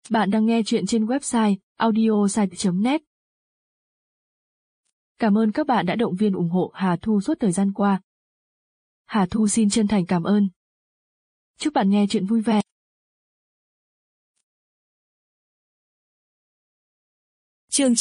Bạn đang nghe chuyện trên website audiosite.net. Cảm ơn các bạn đã động viên ủng hộ Hà Thu suốt thời gian qua. Hà Thu xin chân thành cảm ơn. Chúc bạn nghe chuyện vui vẻ. Chương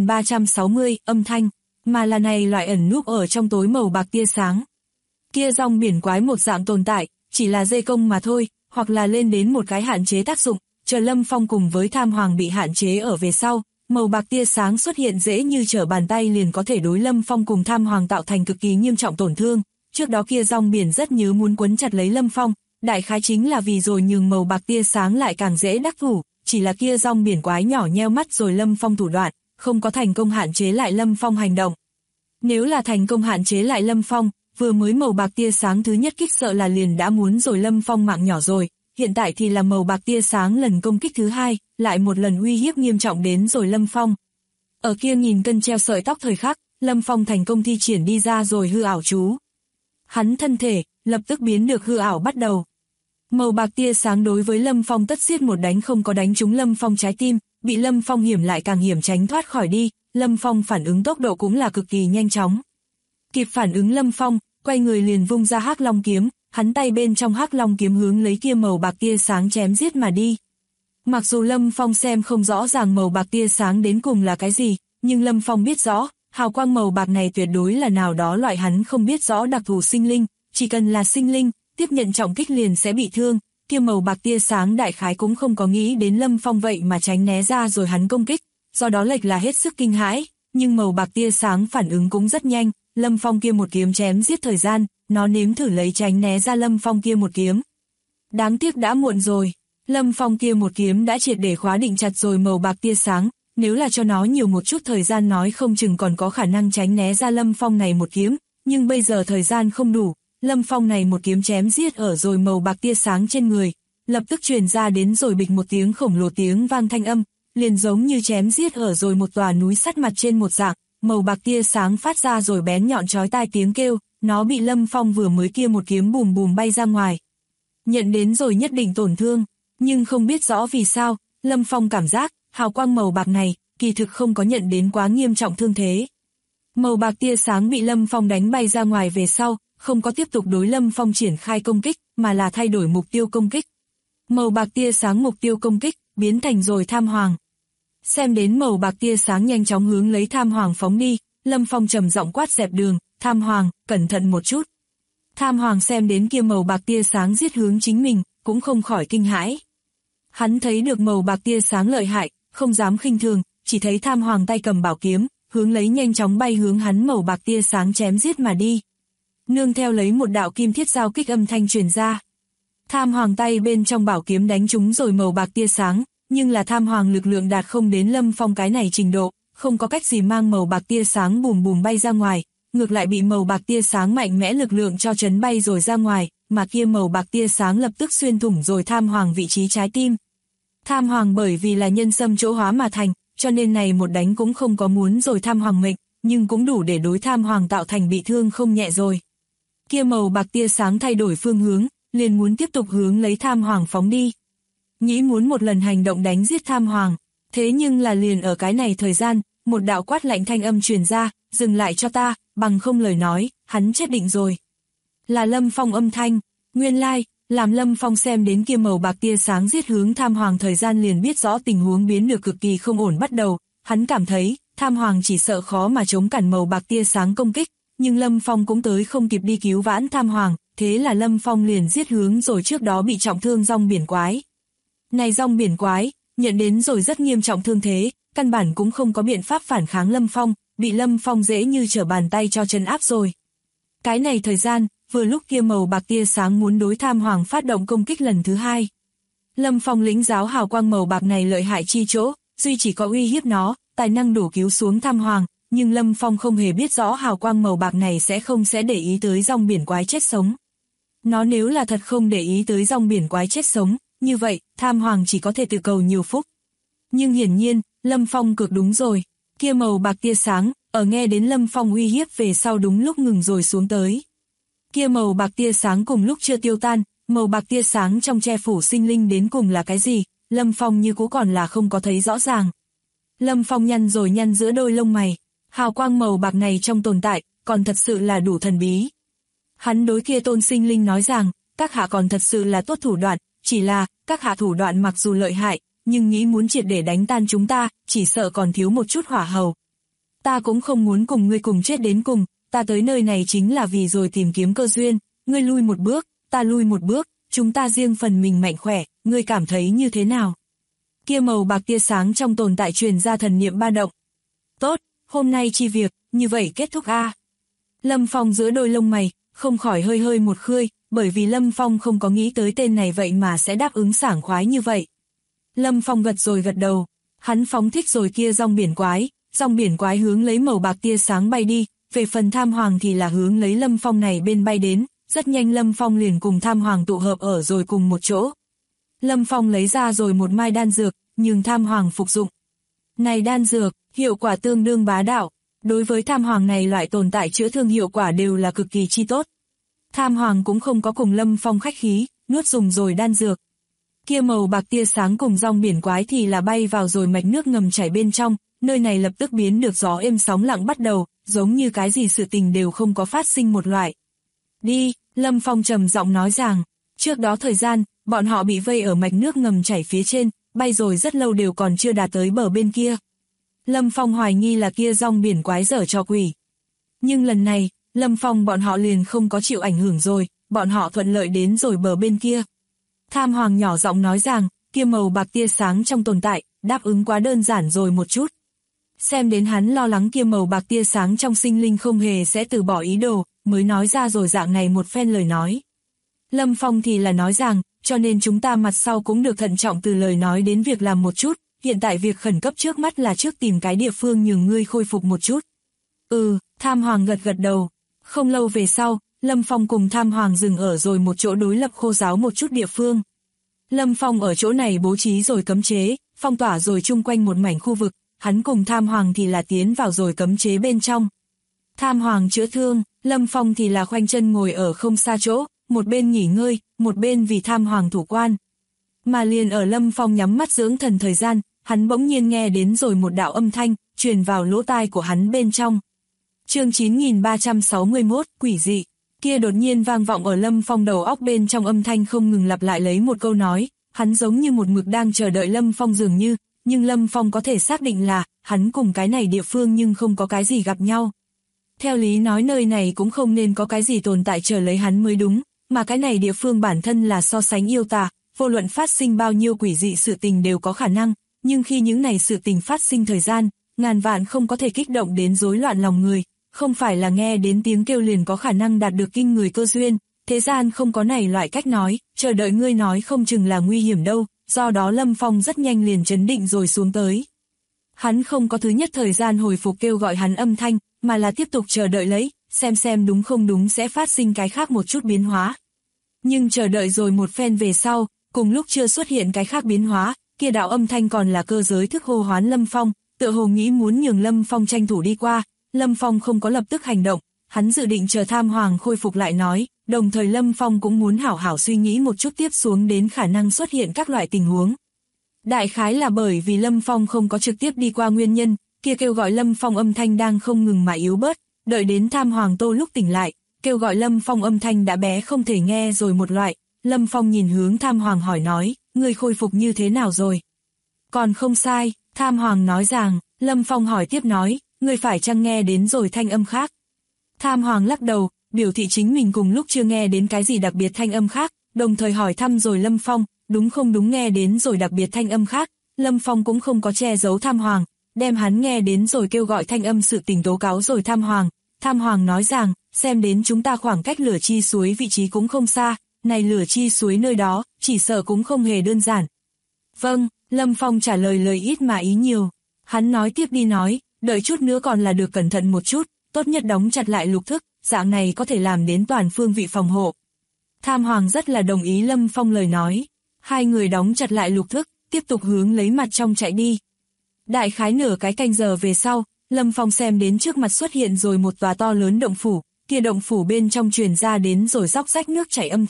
9360, âm thanh, mà là này loại ẩn núp ở trong tối màu bạc tia sáng. Kia rong biển quái một dạng tồn tại, chỉ là dây công mà thôi, hoặc là lên đến một cái hạn chế tác dụng, chờ Lâm Phong cùng với Tham Hoàng bị hạn chế ở về sau, màu bạc tia sáng xuất hiện dễ như trở bàn tay liền có thể đối Lâm Phong cùng Tham Hoàng tạo thành cực kỳ nghiêm trọng tổn thương. Trước đó kia rong biển rất nhớ muốn quấn chặt lấy Lâm Phong, đại khái chính là vì rồi nhường màu bạc tia sáng lại càng dễ đắc thủ, chỉ là kia rong biển quái nhỏ nheo mắt rồi Lâm Phong thủ đoạn, không có thành công hạn chế lại Lâm Phong hành động. Nếu là thành công hạn chế lại Lâm Phong, vừa mới màu bạc tia sáng thứ nhất kích sợ là liền đã muốn rồi Lâm Phong mạng nhỏ rồi, hiện tại thì là màu bạc tia sáng lần công kích thứ hai, lại một lần uy hiếp nghiêm trọng đến rồi Lâm Phong. Ở kia nghìn cân treo sợi tóc thời khắc, Lâm Phong thành công thi triển đi ra rồi hư ảo chú. Hắn thân thể, lập tức biến được hư ảo bắt đầu. Màu bạc tia sáng đối với Lâm Phong tất xiết một đánh không có đánh trúng Lâm Phong trái tim, bị Lâm Phong hiểm lại càng hiểm tránh thoát khỏi đi, Lâm Phong phản ứng tốc độ cũng là cực kỳ nhanh chóng. Kịp phản ứng Lâm Phong, quay người liền vung ra Hắc Long kiếm, hắn tay bên trong Hắc Long kiếm hướng lấy kia màu bạc tia sáng chém giết mà đi. Mặc dù Lâm Phong xem không rõ ràng màu bạc tia sáng đến cùng là cái gì, nhưng Lâm Phong biết rõ, hào quang màu bạc này tuyệt đối là nào đó loại hắn không biết rõ đặc thù sinh linh, chỉ cần là sinh linh, tiếp nhận trọng kích liền sẽ bị thương, kia màu bạc tia sáng đại khái cũng không có nghĩ đến Lâm Phong vậy mà tránh né ra rồi hắn công kích, do đó lệch là hết sức kinh hãi, nhưng màu bạc tia sáng phản ứng cũng rất nhanh, Lâm Phong kia một kiếm chém giết thời gian, nó nếm thử lấy tránh né ra Lâm Phong kia một kiếm. Đáng tiếc đã muộn rồi, Lâm Phong kia một kiếm đã triệt để khóa định chặt rồi màu bạc tia sáng, nếu là cho nó nhiều một chút thời gian nói không chừng còn có khả năng tránh né ra Lâm Phong này một kiếm, nhưng bây giờ thời gian không đủ, Lâm Phong này một kiếm chém giết ở rồi màu bạc tia sáng trên người, lập tức truyền ra đến rồi bịch một tiếng khổng lồ tiếng vang thanh âm, liền giống như chém giết ở rồi một tòa núi sắt mặt trên một dạng, màu bạc tia sáng phát ra rồi bén nhọn chói tai tiếng kêu, nó bị Lâm Phong vừa mới kia một kiếm bùm bùm bay ra ngoài. Nhận đến rồi nhất định tổn thương, nhưng không biết rõ vì sao, Lâm Phong cảm giác, hào quang màu bạc này, kỳ thực không có nhận đến quá nghiêm trọng thương thế. Màu bạc tia sáng bị Lâm Phong đánh bay ra ngoài về sau, không có tiếp tục đối Lâm Phong triển khai công kích, mà là thay đổi mục tiêu công kích. Màu bạc tia sáng mục tiêu công kích, biến thành rồi Tham Hoàng. Xem đến màu bạc tia sáng nhanh chóng hướng lấy Tham Hoàng phóng đi, Lâm Phong trầm giọng quát dẹp đường, Tham Hoàng, cẩn thận một chút. Tham Hoàng xem đến kia màu bạc tia sáng giết hướng chính mình, cũng không khỏi kinh hãi. Hắn thấy được màu bạc tia sáng lợi hại, không dám khinh thường, chỉ thấy Tham Hoàng tay cầm bảo kiếm, hướng lấy nhanh chóng bay hướng hắn màu bạc tia sáng chém giết mà đi. Nương theo lấy một đạo kim thiết giao kích âm thanh truyền ra. Tham Hoàng tay bên trong bảo kiếm đánh trúng rồi màu bạc tia sáng, nhưng là Tham Hoàng lực lượng đạt không đến Lâm Phong cái này trình độ, không có cách gì mang màu bạc tia sáng bùm bùm bay ra ngoài, ngược lại bị màu bạc tia sáng mạnh mẽ lực lượng cho chấn bay rồi ra ngoài, mà kia màu bạc tia sáng lập tức xuyên thủng rồi Tham Hoàng vị trí trái tim. Tham Hoàng bởi vì là nhân sâm chỗ hóa mà thành, cho nên này một đánh cũng không có muốn rồi Tham Hoàng mệnh, nhưng cũng đủ để đối Tham Hoàng tạo thành bị thương không nhẹ rồi. Kia màu bạc tia sáng thay đổi phương hướng, liền muốn tiếp tục hướng lấy Tham Hoàng phóng đi. Nghĩ muốn một lần hành động đánh giết Tham Hoàng, thế nhưng là liền ở cái này thời gian, một đạo quát lạnh thanh âm truyền ra, dừng lại cho ta, bằng không lời nói, hắn chết định rồi. Là Lâm Phong âm thanh, nguyên lai, làm Lâm Phong xem đến kia màu bạc tia sáng giết hướng Tham Hoàng thời gian liền biết rõ tình huống biến được cực kỳ không ổn bắt đầu, hắn cảm thấy, Tham Hoàng chỉ sợ khó mà chống cản màu bạc tia sáng công kích, nhưng Lâm Phong cũng tới không kịp đi cứu vãn Tham Hoàng, thế là Lâm Phong liền giết hướng rồi trước đó bị trọng thương rong biển quái. Này rong biển quái, nhận đến rồi rất nghiêm trọng thương thế, căn bản cũng không có biện pháp phản kháng Lâm Phong, bị Lâm Phong dễ như trở bàn tay cho trấn áp rồi. Cái này thời gian, vừa lúc kia màu bạc tia sáng muốn đối Tham Hoàng phát động công kích lần thứ hai. Lâm Phong lĩnh giáo hào quang màu bạc này lợi hại chi chỗ, duy chỉ có uy hiếp nó, tài năng đủ cứu xuống Tham Hoàng, nhưng Lâm Phong không hề biết rõ hào quang màu bạc này sẽ để ý tới rong biển quái chết sống. Nó nếu là thật không để ý tới rong biển quái chết sống, như vậy, Tham Hoàng chỉ có thể tự cầu nhiều phúc. Nhưng hiển nhiên, Lâm Phong cực đúng rồi, kia màu bạc tia sáng, ở nghe đến Lâm Phong uy hiếp về sau đúng lúc ngừng rồi xuống tới. Kia màu bạc tia sáng cùng lúc chưa tiêu tan, màu bạc tia sáng trong che phủ sinh linh đến cùng là cái gì, Lâm Phong như cũ còn là không có thấy rõ ràng. Lâm Phong nhăn rồi nhăn giữa đôi lông mày, hào quang màu bạc này trong tồn tại, còn thật sự là đủ thần bí. Hắn đối kia tôn sinh linh nói rằng, các hạ còn thật sự là tốt thủ đoạn, chỉ là, các hạ thủ đoạn mặc dù lợi hại, nhưng nghĩ muốn triệt để đánh tan chúng ta, chỉ sợ còn thiếu một chút hỏa hầu. Ta cũng không muốn cùng ngươi cùng chết đến cùng, ta tới nơi này chính là vì rồi tìm kiếm cơ duyên, ngươi lui một bước, ta lui một bước, chúng ta riêng phần mình mạnh khỏe, ngươi cảm thấy như thế nào? Kia màu bạc tia sáng trong tồn tại truyền ra thần niệm ba động. Tốt, hôm nay chi việc, như vậy kết thúc a. Lâm Phong giữa đôi lông mày, không khỏi hơi hơi một khươi, bởi vì Lâm Phong không có nghĩ tới tên này vậy mà sẽ đáp ứng sảng khoái như vậy. Lâm Phong gật rồi gật đầu, hắn phóng thích rồi kia rong biển quái hướng lấy màu bạc tia sáng bay đi, về phần Tham Hoàng thì là hướng lấy Lâm Phong này bên bay đến, rất nhanh Lâm Phong liền cùng Tham Hoàng tụ hợp ở rồi cùng một chỗ. Lâm Phong lấy ra rồi một mai đan dược, nhưng Tham Hoàng phục dụng. Này đan dược, hiệu quả tương đương bá đạo, đối với Tham Hoàng này loại tồn tại chữa thương hiệu quả đều là cực kỳ chi tốt. Tham Hoàng cũng không có cùng Lâm Phong khách khí, nuốt dùng rồi đan dược. Kia màu bạc tia sáng cùng rong biển quái thì là bay vào rồi mạch nước ngầm chảy bên trong, nơi này lập tức biến được gió êm sóng lặng bắt đầu, giống như cái gì sự tình đều không có phát sinh một loại. Đi, Lâm Phong trầm giọng nói rằng, trước đó thời gian, bọn họ bị vây ở mạch nước ngầm chảy phía trên, bay rồi rất lâu đều còn chưa đạt tới bờ bên kia. Lâm Phong hoài nghi là kia rong biển quái dở trò quỷ. Nhưng lần này, Lâm Phong bọn họ liền không có chịu ảnh hưởng rồi, bọn họ thuận lợi đến rồi bờ bên kia. Tham Hoàng nhỏ giọng nói rằng, kia màu bạc tia sáng trong tồn tại, đáp ứng quá đơn giản rồi một chút. Xem đến hắn lo lắng kia màu bạc tia sáng trong sinh linh không hề sẽ từ bỏ ý đồ, mới nói ra rồi dạng này một phen lời nói. Lâm Phong thì là nói rằng, cho nên chúng ta mặt sau cũng được thận trọng từ lời nói đến việc làm một chút, hiện tại việc khẩn cấp trước mắt là trước tìm cái địa phương nhường ngươi khôi phục một chút. Tham Hoàng gật gật đầu. Không lâu về sau, Lâm Phong cùng Tham Hoàng dừng ở rồi một chỗ đối lập khô giáo một chút địa phương. Lâm Phong ở chỗ này bố trí rồi cấm chế, phong tỏa rồi chung quanh một mảnh khu vực, hắn cùng Tham Hoàng thì là tiến vào rồi cấm chế bên trong. Tham Hoàng chữa thương, Lâm Phong thì là khoanh chân ngồi ở không xa chỗ, một bên nghỉ ngơi, một bên vì Tham Hoàng thủ quan. Mà liền ở Lâm Phong nhắm mắt dưỡng thần thời gian, hắn bỗng nhiên nghe đến rồi một đạo âm thanh, truyền vào lỗ tai của hắn bên trong. Chương 9361, quỷ dị. Kia đột nhiên vang vọng ở Lâm Phong đầu óc bên trong âm thanh không ngừng lặp lại lấy một câu nói, hắn giống như một mực đang chờ đợi Lâm Phong dường như, nhưng Lâm Phong có thể xác định là, hắn cùng cái này địa phương nhưng không có cái gì gặp nhau. Theo lý nói nơi này cũng không nên có cái gì tồn tại chờ lấy hắn mới đúng, mà cái này địa phương bản thân là so sánh yêu tà, vô luận phát sinh bao nhiêu quỷ dị sự tình đều có khả năng, nhưng khi những này sự tình phát sinh thời gian, ngàn vạn không có thể kích động đến rối loạn lòng người. Không phải là nghe đến tiếng kêu liền có khả năng đạt được kinh người cơ duyên, thế gian không có này loại cách nói, chờ đợi ngươi nói không chừng là nguy hiểm đâu, do đó Lâm Phong rất nhanh liền trấn định rồi xuống tới. Hắn không có thứ nhất thời gian hồi phục kêu gọi hắn âm thanh, mà là tiếp tục chờ đợi lấy, xem đúng không đúng sẽ phát sinh cái khác một chút biến hóa. Nhưng chờ đợi rồi một phen về sau, cùng lúc chưa xuất hiện cái khác biến hóa, kia đạo âm thanh còn là cơ giới thức hô hoán Lâm Phong, tựa hồ nghĩ muốn nhường Lâm Phong tranh thủ đi qua. Lâm Phong không có lập tức hành động, hắn dự định chờ Tham Hoàng khôi phục lại nói, đồng thời Lâm Phong cũng muốn hảo hảo suy nghĩ một chút tiếp xuống đến khả năng xuất hiện các loại tình huống. Đại khái là bởi vì Lâm Phong không có trực tiếp đi qua nguyên nhân, kia kêu gọi Lâm Phong âm thanh đang không ngừng mà yếu bớt, đợi đến Tham Hoàng Tô lúc tỉnh lại, kêu gọi Lâm Phong âm thanh đã bé không thể nghe rồi một loại, Lâm Phong nhìn hướng Tham Hoàng hỏi nói, người khôi phục như thế nào rồi? Còn không sai, Tham Hoàng nói rằng, Lâm Phong hỏi tiếp nói, người phải chăng nghe đến rồi thanh âm khác? Tham Hoàng lắc đầu, biểu thị chính mình cùng lúc chưa nghe đến cái gì đặc biệt thanh âm khác, đồng thời hỏi thăm rồi Lâm Phong, đúng không đúng nghe đến rồi đặc biệt thanh âm khác, Lâm Phong cũng không có che giấu Tham Hoàng, đem hắn nghe đến rồi kêu gọi thanh âm sự tình tố cáo rồi Tham Hoàng nói rằng, xem đến chúng ta khoảng cách lửa chi suối vị trí cũng không xa, này lửa chi suối nơi đó, chỉ sợ cũng không hề đơn giản. Vâng, Lâm Phong trả lời lời ít mà ý nhiều, hắn nói tiếp đi nói, đợi chút nữa còn là được cẩn thận một chút, tốt nhất đóng chặt lại lục thức, dạng này có thể làm đến toàn phương vị phòng hộ. Tham Hoàng rất là đồng ý Lâm Phong lời nói, hai người đóng chặt lại lục thức, tiếp tục hướng lấy mặt trong chạy đi. Đại khái nửa cái canh giờ về sau, Lâm Phong xem đến trước mặt xuất hiện rồi một tòa to lớn động phủ, kia động phủ bên trong truyền ra đến rồi róc rách nước chảy âm thanh,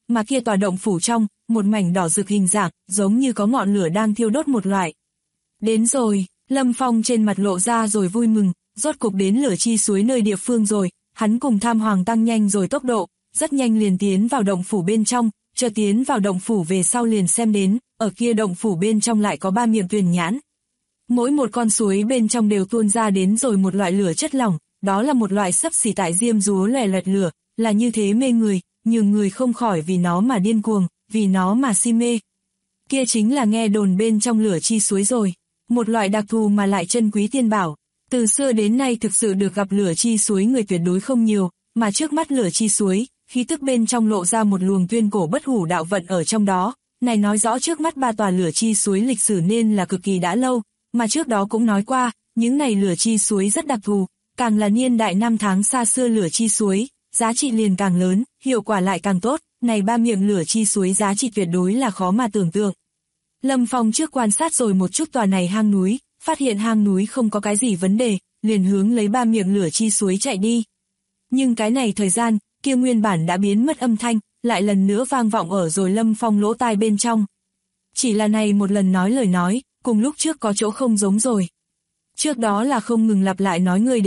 mà kia tòa động phủ trong, một mảnh đỏ rực hình dạng, giống như có ngọn lửa đang thiêu đốt một loại. Đến rồi, Lâm Phong trên mặt lộ ra rồi vui mừng, rốt cục đến lửa chi suối nơi địa phương rồi, hắn cùng Tham Hoàng tăng nhanh rồi tốc độ, rất nhanh liền tiến vào động phủ bên trong, chờ tiến vào động phủ về sau liền xem đến, ở kia động phủ bên trong lại có 3 miệng tuyền nhãn. Mỗi một con suối bên trong đều tuôn ra đến rồi một loại lửa chất lỏng, đó là một loại xấp xỉ tại diêm dúa lè lẹt lửa, là như thế mê người, nhường người không khỏi vì nó mà điên cuồng, vì nó mà si mê. Kia chính là nghe đồn bên trong lửa chi suối rồi, một loại đặc thù mà lại chân quý tiên bảo. Từ xưa đến nay thực sự được gặp lửa chi suối người tuyệt đối không nhiều, mà trước mắt lửa chi suối, khí tức bên trong lộ ra một luồng tuyên cổ bất hủ đạo vận ở trong đó, này nói rõ trước mắt 3 tòa lửa chi suối lịch sử nên là cực kỳ đã lâu, mà trước đó cũng nói qua, những này lửa chi suối rất đặc thù, càng là niên đại năm tháng xa xưa lửa chi suối, giá trị liền càng lớn, hiệu quả lại càng tốt, này 3 miệng lửa chi suối giá trị tuyệt đối là khó mà tưởng tượng. Lâm Phong trước quan sát rồi một chút tòa này hang núi, phát hiện hang núi không có cái gì vấn đề, liền hướng lấy 3 miệng lửa chi suối chạy đi. Nhưng cái này thời gian, kia nguyên bản đã biến mất âm thanh, lại lần nữa vang vọng ở rồi Lâm Phong lỗ tai bên trong. Chỉ là này một lần nói lời nói, cùng lúc trước có chỗ không giống rồi. Trước đó là không ngừng lặp lại nói người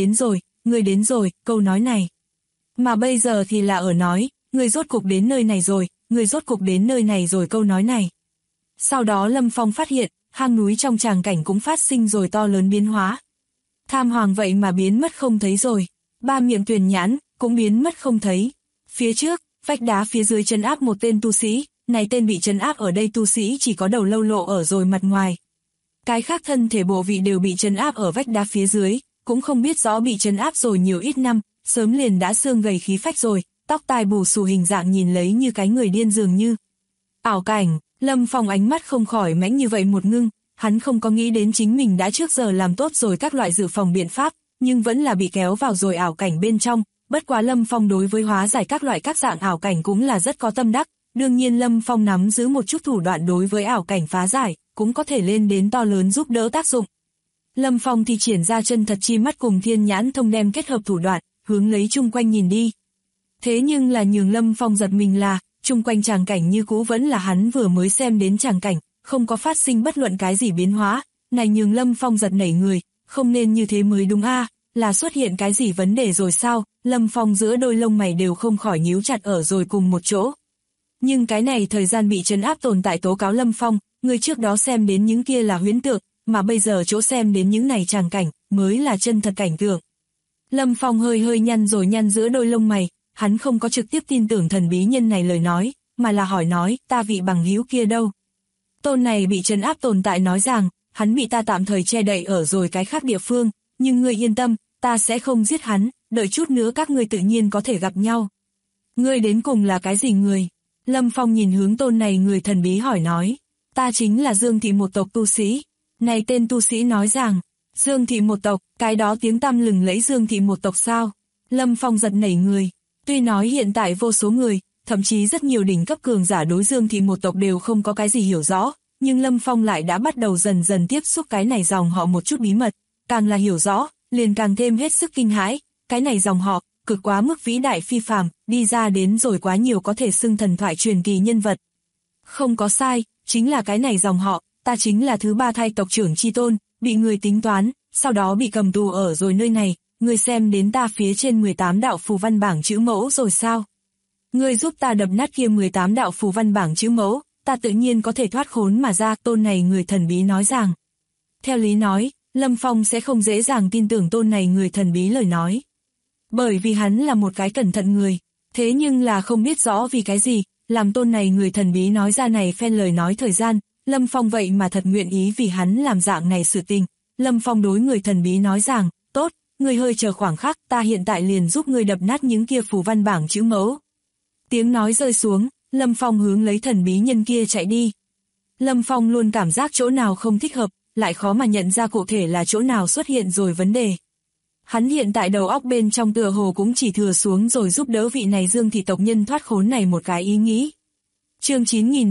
đến rồi, câu nói này. Mà bây giờ thì là ở nói, người rốt cục đến nơi này rồi, người rốt cục đến nơi này rồi câu nói này. Sau đó Lâm Phong phát hiện, hang núi trong tràng cảnh cũng phát sinh rồi to lớn biến hóa. Tham Hoàng vậy mà biến mất không thấy rồi, 3 miệng tuyền nhãn cũng biến mất không thấy. Phía trước, vách đá phía dưới trấn áp một tên tu sĩ, này tên bị trấn áp ở đây tu sĩ chỉ có đầu lâu lộ ở rồi mặt ngoài. Cái khác thân thể bộ vị đều bị trấn áp ở vách đá phía dưới, cũng không biết rõ bị trấn áp rồi nhiều ít năm, sớm liền đã xương gầy khí phách rồi, tóc tai bù xù hình dạng nhìn lấy như cái người điên dường như. Ảo cảnh, Lâm Phong ánh mắt không khỏi mãnh như vậy một ngưng, hắn không có nghĩ đến chính mình đã trước giờ làm tốt rồi các loại dự phòng biện pháp, nhưng vẫn là bị kéo vào rồi ảo cảnh bên trong, bất quá Lâm Phong đối với hóa giải các loại các dạng ảo cảnh cũng là rất có tâm đắc, đương nhiên Lâm Phong nắm giữ một chút thủ đoạn đối với ảo cảnh phá giải, cũng có thể lên đến to lớn giúp đỡ tác dụng. Lâm Phong thì triển ra chân thật chi mắt cùng thiên nhãn thông đem kết hợp thủ đoạn, hướng lấy chung quanh nhìn đi. Thế nhưng là nhường Lâm Phong giật mình là, chung quanh tràng cảnh như cũ vẫn là hắn vừa mới xem đến tràng cảnh, không có phát sinh bất luận cái gì biến hóa, này nhường Lâm Phong giật nảy người, không nên như thế mới đúng a, là xuất hiện cái gì vấn đề rồi sao? Lâm Phong giữa đôi lông mày đều không khỏi nhíu chặt ở rồi cùng một chỗ. Nhưng cái này thời gian bị trấn áp tồn tại tố cáo Lâm Phong, người trước đó xem đến những kia là huyễn tượng, mà bây giờ chỗ xem đến những này tràng cảnh, mới là chân thật cảnh tượng. Lâm Phong hơi nhăn rồi nhăn giữa đôi lông mày, hắn không có trực tiếp tin tưởng thần bí nhân này lời nói, mà là hỏi nói, ta vị bằng hữu kia đâu? Tôn này bị trấn áp tồn tại nói rằng, hắn bị ta tạm thời che đậy ở rồi cái khác địa phương, nhưng ngươi yên tâm, ta sẽ không giết hắn, đợi chút nữa các ngươi tự nhiên có thể gặp nhau. Ngươi đến cùng là cái gì người? Lâm Phong nhìn hướng tôn này người thần bí hỏi nói, ta chính là Dương Thị một tộc tu sĩ. Này tên tu sĩ nói rằng, Dương Thị một tộc, cái đó tiếng tăm lừng lẫy Dương Thị một tộc sao? Lâm Phong giật nảy người, tuy nói hiện tại vô số người, thậm chí rất nhiều đỉnh cấp cường giả đối Dương Thị một tộc đều không có cái gì hiểu rõ, nhưng Lâm Phong lại đã bắt đầu dần dần tiếp xúc cái này dòng họ một chút bí mật, càng là hiểu rõ, liền càng thêm hết sức kinh hãi, cái này dòng họ, cực quá mức vĩ đại phi phàm, đi ra đến rồi quá nhiều có thể xưng thần thoại truyền kỳ nhân vật. Không có sai, chính là cái này dòng họ, ta chính là thứ 3 thai tộc trưởng chi tôn, bị người tính toán, sau đó bị cầm tù ở rồi nơi này, ngươi xem đến ta phía trên 18 đạo phù văn bảng chữ mẫu rồi sao? Ngươi giúp ta đập nát kia 18 đạo phù văn bảng chữ mẫu, ta tự nhiên có thể thoát khốn mà ra, tôn này người thần bí nói rằng. Theo lý nói, Lâm Phong sẽ không dễ dàng tin tưởng tôn này người thần bí lời nói. Bởi vì hắn là một cái cẩn thận người, thế nhưng là không biết rõ vì cái gì, làm tôn này người thần bí nói ra này phen lời nói thời gian, Lâm Phong vậy mà thật nguyện ý vì hắn làm dạng này sự tình. Lâm Phong đối người thần bí nói rằng, tốt, ngươi hơi chờ khoảng khắc, ta hiện tại liền giúp ngươi đập nát những kia phù văn bảng chữ mẫu. Tiếng nói rơi xuống, Lâm Phong hướng lấy thần bí nhân kia chạy đi. Lâm Phong luôn cảm giác chỗ nào không thích hợp, lại khó mà nhận ra cụ thể là chỗ nào xuất hiện rồi vấn đề. Hắn hiện tại đầu óc bên trong tựa hồ cũng chỉ thừa xuống rồi giúp đỡ vị này Dương Thị tộc nhân thoát khốn này một cái ý nghĩ. Chương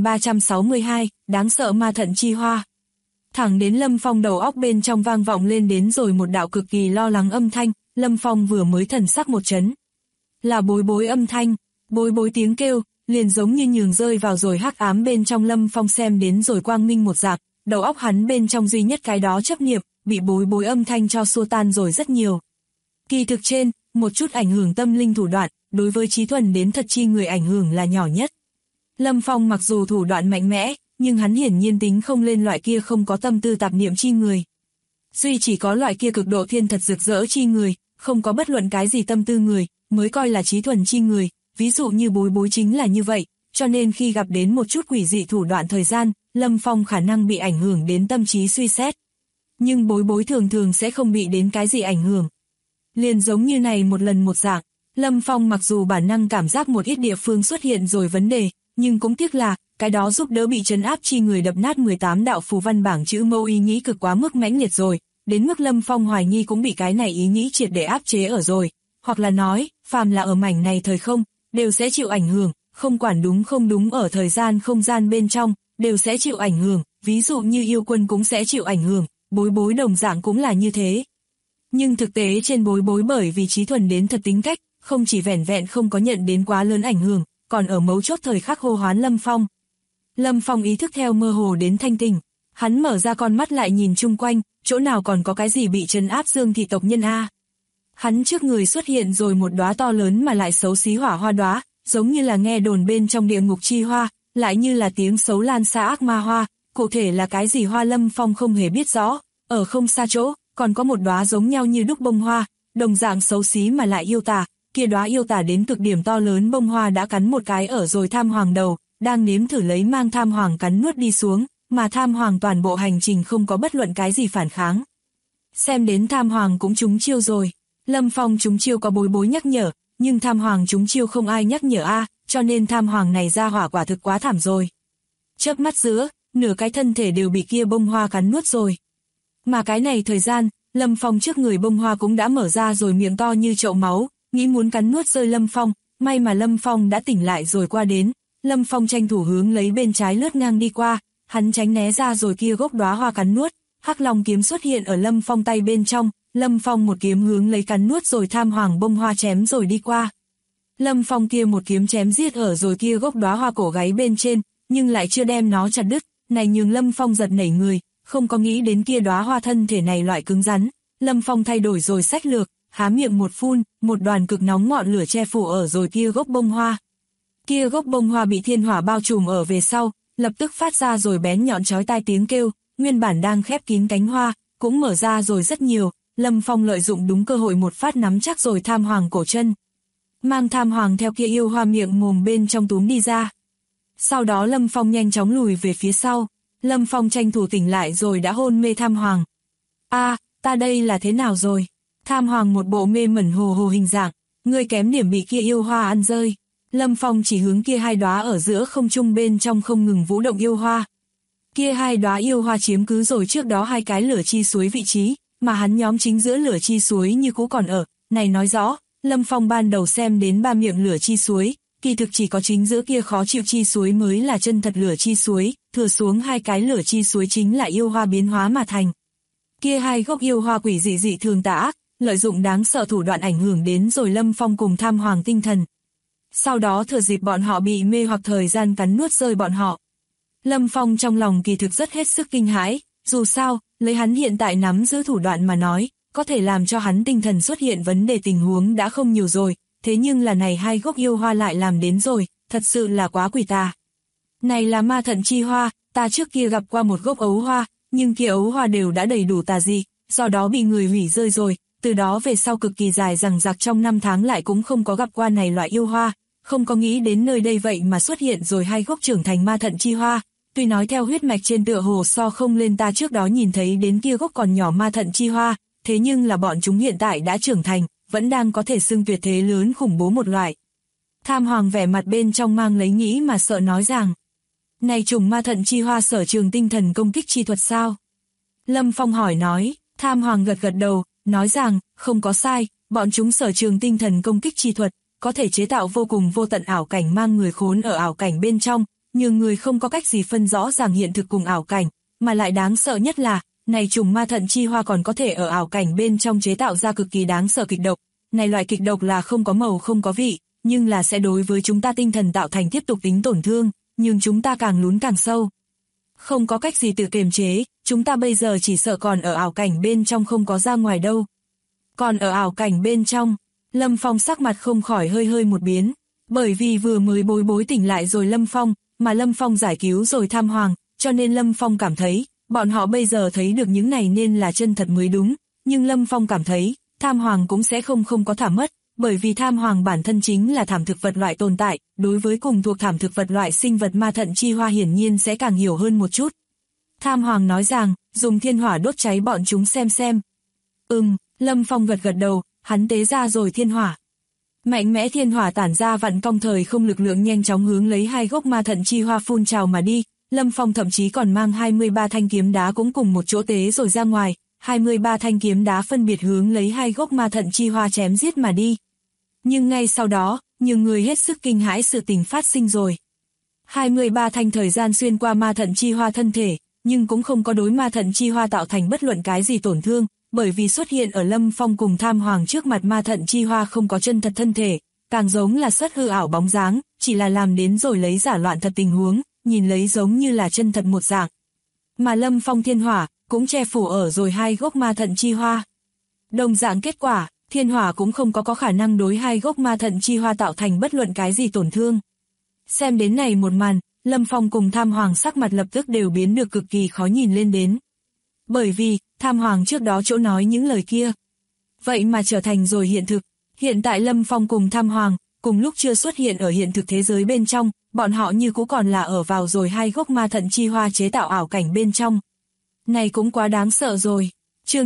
9362, đáng sợ ma thận chi hoa. Thẳng đến Lâm Phong đầu óc bên trong vang vọng lên đến rồi một đạo cực kỳ lo lắng âm thanh, Lâm Phong vừa mới thần sắc một chấn. Là bối bối âm thanh, bối bối tiếng kêu, liền giống như nhường rơi vào rồi hắc ám bên trong Lâm Phong xem đến rồi quang minh một dạng, đầu óc hắn bên trong duy nhất cái đó chấp niệm, bị bối bối âm thanh cho xua tan rồi rất nhiều. Kỳ thực trên, một chút ảnh hưởng tâm linh thủ đoạn, đối với trí thuần đến thật chi người ảnh hưởng là nhỏ nhất. Lâm Phong mặc dù thủ đoạn mạnh mẽ, nhưng hắn hiển nhiên tính không lên loại kia không có tâm tư tạp niệm chi người. Duy chỉ có loại kia cực độ thiên thật rực rỡ chi người, không có bất luận cái gì tâm tư người, mới coi là trí thuần chi người, ví dụ như bối bối chính là như vậy, cho nên khi gặp đến một chút quỷ dị thủ đoạn thời gian, Lâm Phong khả năng bị ảnh hưởng đến tâm trí suy xét. Nhưng bối bối thường thường sẽ không bị đến cái gì ảnh hưởng. Liền giống như này một lần một dạng, Lâm Phong mặc dù bản năng cảm giác một ít địa phương xuất hiện rồi vấn đề, nhưng cũng tiếc là, cái đó giúp đỡ bị trấn áp chi người đập nát 18 đạo phù văn bảng chữ mâu ý nghĩ cực quá mức mãnh liệt rồi, đến mức Lâm Phong hoài nghi cũng bị cái này ý nghĩ triệt để áp chế ở rồi, hoặc là nói, phàm là ở mảnh này thời không, đều sẽ chịu ảnh hưởng, không quản đúng không đúng ở thời gian không gian bên trong, đều sẽ chịu ảnh hưởng, ví dụ như yêu quân cũng sẽ chịu ảnh hưởng, bối bối đồng dạng cũng là như thế. Nhưng thực tế trên bối bối bởi vì trí thuần đến thật tính cách, không chỉ vẻn vẹn không có nhận đến quá lớn ảnh hưởng, còn ở mấu chốt thời khắc hô hoán Lâm Phong. Lâm Phong ý thức theo mơ hồ đến thanh tỉnh, hắn mở ra con mắt lại nhìn chung quanh, chỗ nào còn có cái gì bị trấn áp Dương thị tộc nhân a. Hắn trước người xuất hiện rồi một đóa to lớn mà lại xấu xí hỏa hoa đóa, giống như là nghe đồn bên trong địa ngục chi hoa, lại như là tiếng xấu lan xa ác ma hoa, cụ thể là cái gì hoa Lâm Phong không hề biết rõ, ở không xa chỗ, còn có một đóa giống nhau như đúc bông hoa, đồng dạng xấu xí mà lại yêu tả, kia đóa yêu tả đến cực điểm to lớn bông hoa đã cắn một cái ở rồi Tham Hoàng đầu, đang nếm thử lấy mang Tham Hoàng cắn nuốt đi xuống, mà Tham Hoàng toàn bộ hành trình không có bất luận cái gì phản kháng. Xem đến Tham Hoàng cũng trúng chiêu rồi, Lâm Phong trúng chiêu có bối bối nhắc nhở, nhưng Tham Hoàng trúng chiêu không ai nhắc nhở a, cho nên Tham Hoàng này ra hỏa quả thực quá thảm rồi. Chớp mắt giữa, nửa cái thân thể đều bị kia bông hoa cắn nuốt rồi. Mà cái này thời gian, Lâm Phong trước người bông hoa cũng đã mở ra rồi miệng to như chậu máu, nghĩ muốn cắn nuốt rơi Lâm Phong, may mà Lâm Phong đã tỉnh lại rồi qua đến. Lâm Phong tranh thủ hướng lấy bên trái lướt ngang đi qua, hắn tránh né ra rồi kia gốc đóa hoa cắn nuốt, Hắc Long kiếm xuất hiện ở Lâm Phong tay bên trong, Lâm Phong một kiếm hướng lấy cắn nuốt rồi Tham Hoàng bông hoa chém rồi đi qua. Lâm Phong kia một kiếm chém giết ở rồi kia gốc đóa hoa cổ gáy bên trên, nhưng lại chưa đem nó chặt đứt, này nhường Lâm Phong giật nảy người, không có nghĩ đến kia đóa hoa thân thể này loại cứng rắn. Lâm Phong thay đổi rồi sách lược, há miệng một phun, một đoàn cực nóng ngọn lửa che phủ ở rồi kia gốc bông hoa. Kia gốc bông hoa bị thiên hỏa bao trùm ở về sau, lập tức phát ra rồi bén nhọn chói tai tiếng kêu, nguyên bản đang khép kín cánh hoa, cũng mở ra rồi rất nhiều. Lâm Phong lợi dụng đúng cơ hội một phát nắm chắc rồi Tham Hoàng cổ chân. Mang Tham Hoàng theo kia yêu hoa miệng mồm bên trong túm đi ra. Sau đó Lâm Phong nhanh chóng lùi về phía sau, Lâm Phong tranh thủ tỉnh lại rồi đã hôn mê Tham Hoàng. A, ta đây là thế nào rồi? Tham Hoàng một bộ mê mẩn hồ hồ hình dạng, ngươi kém điểm bị kia yêu hoa ăn rơi. Lâm Phong chỉ hướng kia hai đóa ở giữa không trung bên trong không ngừng vũ động yêu hoa. Kia hai đóa yêu hoa chiếm cứ rồi trước đó hai cái lửa chi suối vị trí, mà hắn nhóm chính giữa lửa chi suối như cũ còn ở, này nói rõ, Lâm Phong ban đầu xem đến ba miệng lửa chi suối, kỳ thực chỉ có chính giữa kia khó chịu chi suối mới là chân thật lửa chi suối, thừa xuống hai cái lửa chi suối chính là yêu hoa biến hóa mà thành. Kia hai gốc yêu hoa quỷ dị dị thường tà ác, lợi dụng đáng sợ thủ đoạn ảnh hưởng đến rồi Lâm Phong cùng Tham Hoàng tinh thần. Sau đó thừa dịp bọn họ bị mê hoặc thời gian cắn nuốt rơi bọn họ. Lâm Phong trong lòng kỳ thực rất hết sức kinh hãi, dù sao, lấy hắn hiện tại nắm giữ thủ đoạn mà nói, có thể làm cho hắn tinh thần xuất hiện vấn đề tình huống đã không nhiều rồi, thế nhưng là này hai gốc yêu hoa lại làm đến rồi, thật sự là quá quỷ tà. Này là ma thận chi hoa, ta trước kia gặp qua một gốc ấu hoa, nhưng kia ấu hoa đều đã đầy đủ tà dị, do đó bị người hủy rơi rồi, từ đó về sau cực kỳ dài rằng rạc trong 5 tháng lại cũng không có gặp qua này loại yêu hoa, không có nghĩ đến nơi đây vậy mà xuất hiện rồi hai gốc trưởng thành ma thận chi hoa. Tuy nói theo huyết mạch trên tựa hồ so không lên ta trước đó nhìn thấy đến kia gốc còn nhỏ ma thận chi hoa, thế nhưng là bọn chúng hiện tại đã trưởng thành, vẫn đang có thể xưng tuyệt thế lớn khủng bố một loại. Tham Hoàng vẻ mặt bên trong mang lấy nghĩ mà sợ nói rằng, này trùng ma thận chi hoa sở trường tinh thần công kích chi thuật sao? Lâm Phong hỏi nói, Tham Hoàng gật gật đầu, nói rằng, không có sai, bọn chúng sở trường tinh thần công kích chi thuật, có thể chế tạo vô cùng vô tận ảo cảnh mang người khốn ở ảo cảnh bên trong, nhưng người không có cách gì phân rõ ràng hiện thực cùng ảo cảnh, mà lại đáng sợ nhất là, này trùng ma thận chi hoa còn có thể ở ảo cảnh bên trong chế tạo ra cực kỳ đáng sợ kịch độc. Này loại kịch độc là không có màu không có vị, nhưng là sẽ đối với chúng ta tinh thần tạo thành tiếp tục tính tổn thương, nhưng chúng ta càng lún càng sâu. Không có cách gì tự kiềm chế, chúng ta bây giờ chỉ sợ còn ở ảo cảnh bên trong không có ra ngoài đâu. Còn ở ảo cảnh bên trong, Lâm Phong sắc mặt không khỏi hơi một biến, bởi vì vừa mới bối tỉnh lại rồi Lâm Phong, mà Lâm Phong giải cứu rồi Tham Hoàng, cho nên Lâm Phong cảm thấy, bọn họ bây giờ thấy được những này nên là chân thật mới đúng, nhưng Lâm Phong cảm thấy, Tham Hoàng cũng sẽ không có thả mất, bởi vì Tham Hoàng bản thân chính là thảm thực vật loại tồn tại, đối với cùng thuộc thảm thực vật loại sinh vật ma thận chi hoa hiển nhiên sẽ càng hiểu hơn một chút. Tham Hoàng nói rằng, dùng thiên hỏa đốt cháy bọn chúng xem. Lâm Phong gật đầu, hắn tế ra rồi thiên hỏa. Mạnh mẽ thiên hỏa tản ra vặn cong thời không lực lượng nhanh chóng hướng lấy hai gốc ma thận chi hoa phun trào mà đi, Lâm Phong thậm chí còn mang 23 thanh kiếm đá cũng cùng một chỗ tế rồi ra ngoài, 23 thanh kiếm đá phân biệt hướng lấy hai gốc ma thận chi hoa chém giết mà đi. Nhưng ngay sau đó, nhiều người hết sức kinh hãi sự tình phát sinh rồi. 23 thanh thời gian xuyên qua ma thận chi hoa thân thể, nhưng cũng không có đối ma thận chi hoa tạo thành bất luận cái gì tổn thương, bởi vì xuất hiện ở Lâm Phong cùng Tham Hoàng trước mặt ma thận chi hoa không có chân thật thân thể, càng giống là xuất hư ảo bóng dáng, chỉ là làm đến rồi lấy giả loạn thật tình huống, nhìn lấy giống như là chân thật một dạng. Mà Lâm Phong thiên hỏa cũng che phủ ở rồi hai gốc ma thận chi hoa. Đồng dạng kết quả, thiên hỏa cũng không có khả năng đối hai gốc ma thận chi hoa tạo thành bất luận cái gì tổn thương. Xem đến này một màn, Lâm Phong cùng Tham Hoàng sắc mặt lập tức đều biến được cực kỳ khó nhìn lên đến. Bởi vì, Tham Hoàng trước đó chỗ nói những lời kia. Vậy mà trở thành rồi hiện thực. Hiện tại Lâm Phong cùng Tham Hoàng, cùng lúc chưa xuất hiện ở hiện thực thế giới bên trong, bọn họ như cũ còn là ở vào rồi hai gốc ma thận chi hoa chế tạo ảo cảnh bên trong. Này cũng quá đáng sợ rồi. Chương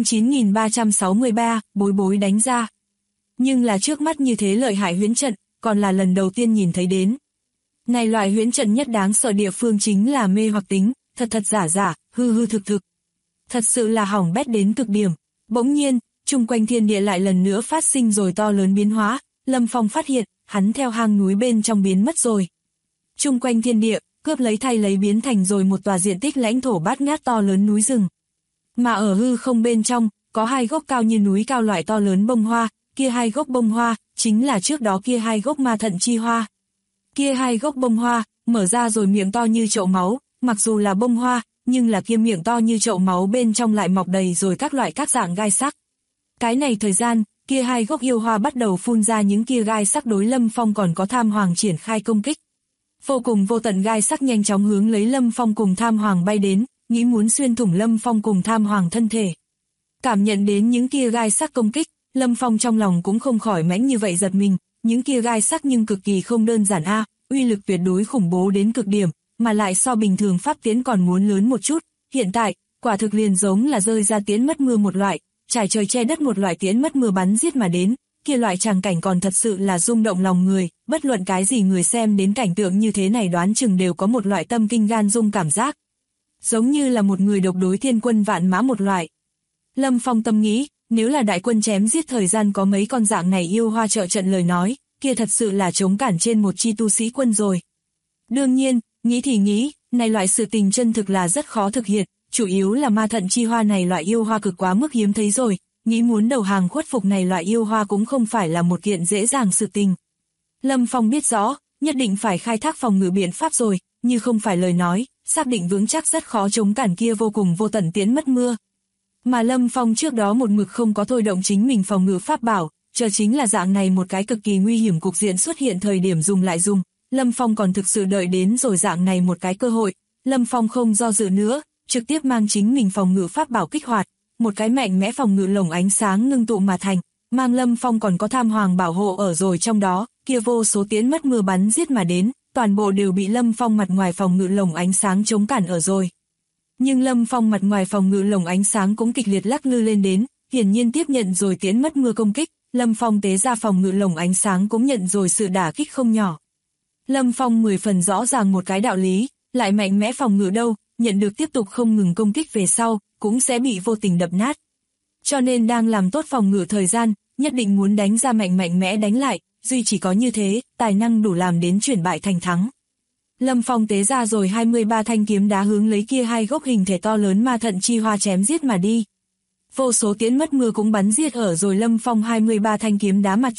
9363, bối đánh ra. Nhưng là trước mắt như thế lợi hại huyễn trận, còn là lần đầu tiên nhìn thấy đến. Này loại huyễn trận nhất đáng sợ địa phương chính là mê hoặc tính, thật giả, hư thực. Thật sự là hỏng bét đến cực điểm. Bỗng nhiên, chung quanh thiên địa lại lần nữa phát sinh rồi to lớn biến hóa, Lâm Phong phát hiện, hắn theo hang núi bên trong biến mất rồi. Chung quanh thiên địa, cướp lấy thay lấy biến thành rồi một tòa diện tích lãnh thổ bát ngát to lớn núi rừng. Mà ở hư không bên trong, có hai gốc cao như núi cao loại to lớn bông hoa, kia hai gốc bông hoa, chính là trước đó kia hai gốc ma thận chi hoa. Kia hai gốc bông hoa, mở ra rồi miệng to như chậu máu, mặc dù là bông hoa, nhưng là kia miệng to như chậu máu bên trong lại mọc đầy rồi các loại các dạng gai sắc. Cái này thời gian, kia hai gốc yêu hoa bắt đầu phun ra những kia gai sắc đối Lâm Phong còn có Tham Hoàng triển khai công kích. Vô cùng vô tận gai sắc nhanh chóng hướng lấy Lâm Phong cùng Tham Hoàng bay đến, nghĩ muốn xuyên thủng Lâm Phong cùng Tham Hoàng thân thể. Cảm nhận đến những kia gai sắc công kích, Lâm Phong trong lòng cũng không khỏi mãnh như vậy giật mình, những kia gai sắc nhưng cực kỳ không đơn giản uy lực tuyệt đối khủng bố đến cực điểm, mà lại so bình thường pháp tiến còn muốn lớn một chút, hiện tại, quả thực liền giống là rơi ra tiến mất mưa một loại, trải trời che đất một loại tiến mất mưa bắn giết mà đến, kia loại tràng cảnh còn thật sự là rung động lòng người, bất luận cái gì người xem đến cảnh tượng như thế này đoán chừng đều có một loại tâm kinh gan rung cảm giác. Giống như là một người độc đối thiên quân vạn mã một loại. Lâm Phong tâm nghĩ, nếu là đại quân chém giết thời gian có mấy con dạng này yêu hoa trợ trận lời nói, kia thật sự là chống cản trên một chi tu sĩ quân rồi. Đương nhiên, nghĩ thì nghĩ, này loại sự tình chân thực là rất khó thực hiện, chủ yếu là ma thận chi hoa này loại yêu hoa cực quá mức hiếm thấy rồi, nghĩ muốn đầu hàng khuất phục này loại yêu hoa cũng không phải là một kiện dễ dàng sự tình. Lâm Phong biết rõ, nhất định phải khai thác phòng ngự biện pháp rồi, như không phải lời nói, xác định vững chắc rất khó chống cản kia vô cùng vô tận tiến mất mưa. Mà Lâm Phong trước đó một mực không có thôi động chính mình phòng ngự pháp bảo, chờ chính là dạng này một cái cực kỳ nguy hiểm cục diện xuất hiện thời điểm dùng lại dùng. Lâm Phong còn thực sự đợi đến rồi dạng này một cái cơ hội, Lâm Phong không do dự nữa, trực tiếp mang chính mình phòng ngự pháp bảo kích hoạt, một cái mạnh mẽ phòng ngự lồng ánh sáng ngưng tụ mà thành, mang Lâm Phong còn có Tham Hoàng bảo hộ ở rồi trong đó, kia vô số tiến mất mưa bắn giết mà đến, toàn bộ đều bị Lâm Phong mặt ngoài phòng ngự lồng ánh sáng chống cản ở rồi. Nhưng Lâm Phong mặt ngoài phòng ngự lồng ánh sáng cũng kịch liệt lắc lư lên đến, hiển nhiên tiếp nhận rồi tiến mất mưa công kích, Lâm Phong tế ra phòng ngự lồng ánh sáng cũng nhận rồi sự đả kích không nhỏ. Lâm Phong 10 phần rõ ràng một cái đạo lý, lại mạnh mẽ phòng ngự đâu, nhận được tiếp tục không ngừng công kích về sau, cũng sẽ bị vô tình đập nát. Cho nên đang làm tốt phòng ngự thời gian, nhất định muốn đánh ra mạnh mẽ đánh lại, duy chỉ có như thế, tài năng đủ làm đến chuyển bại thành thắng. Lâm Phong tế ra rồi 23 thanh kiếm đá hướng lấy kia hai gốc hình thể to lớn ma thận chi hoa chém giết mà đi. Vô số tiễn mất mưa cũng bắn giết ở rồi Lâm Phong 23 thanh kiếm đá mặt trên,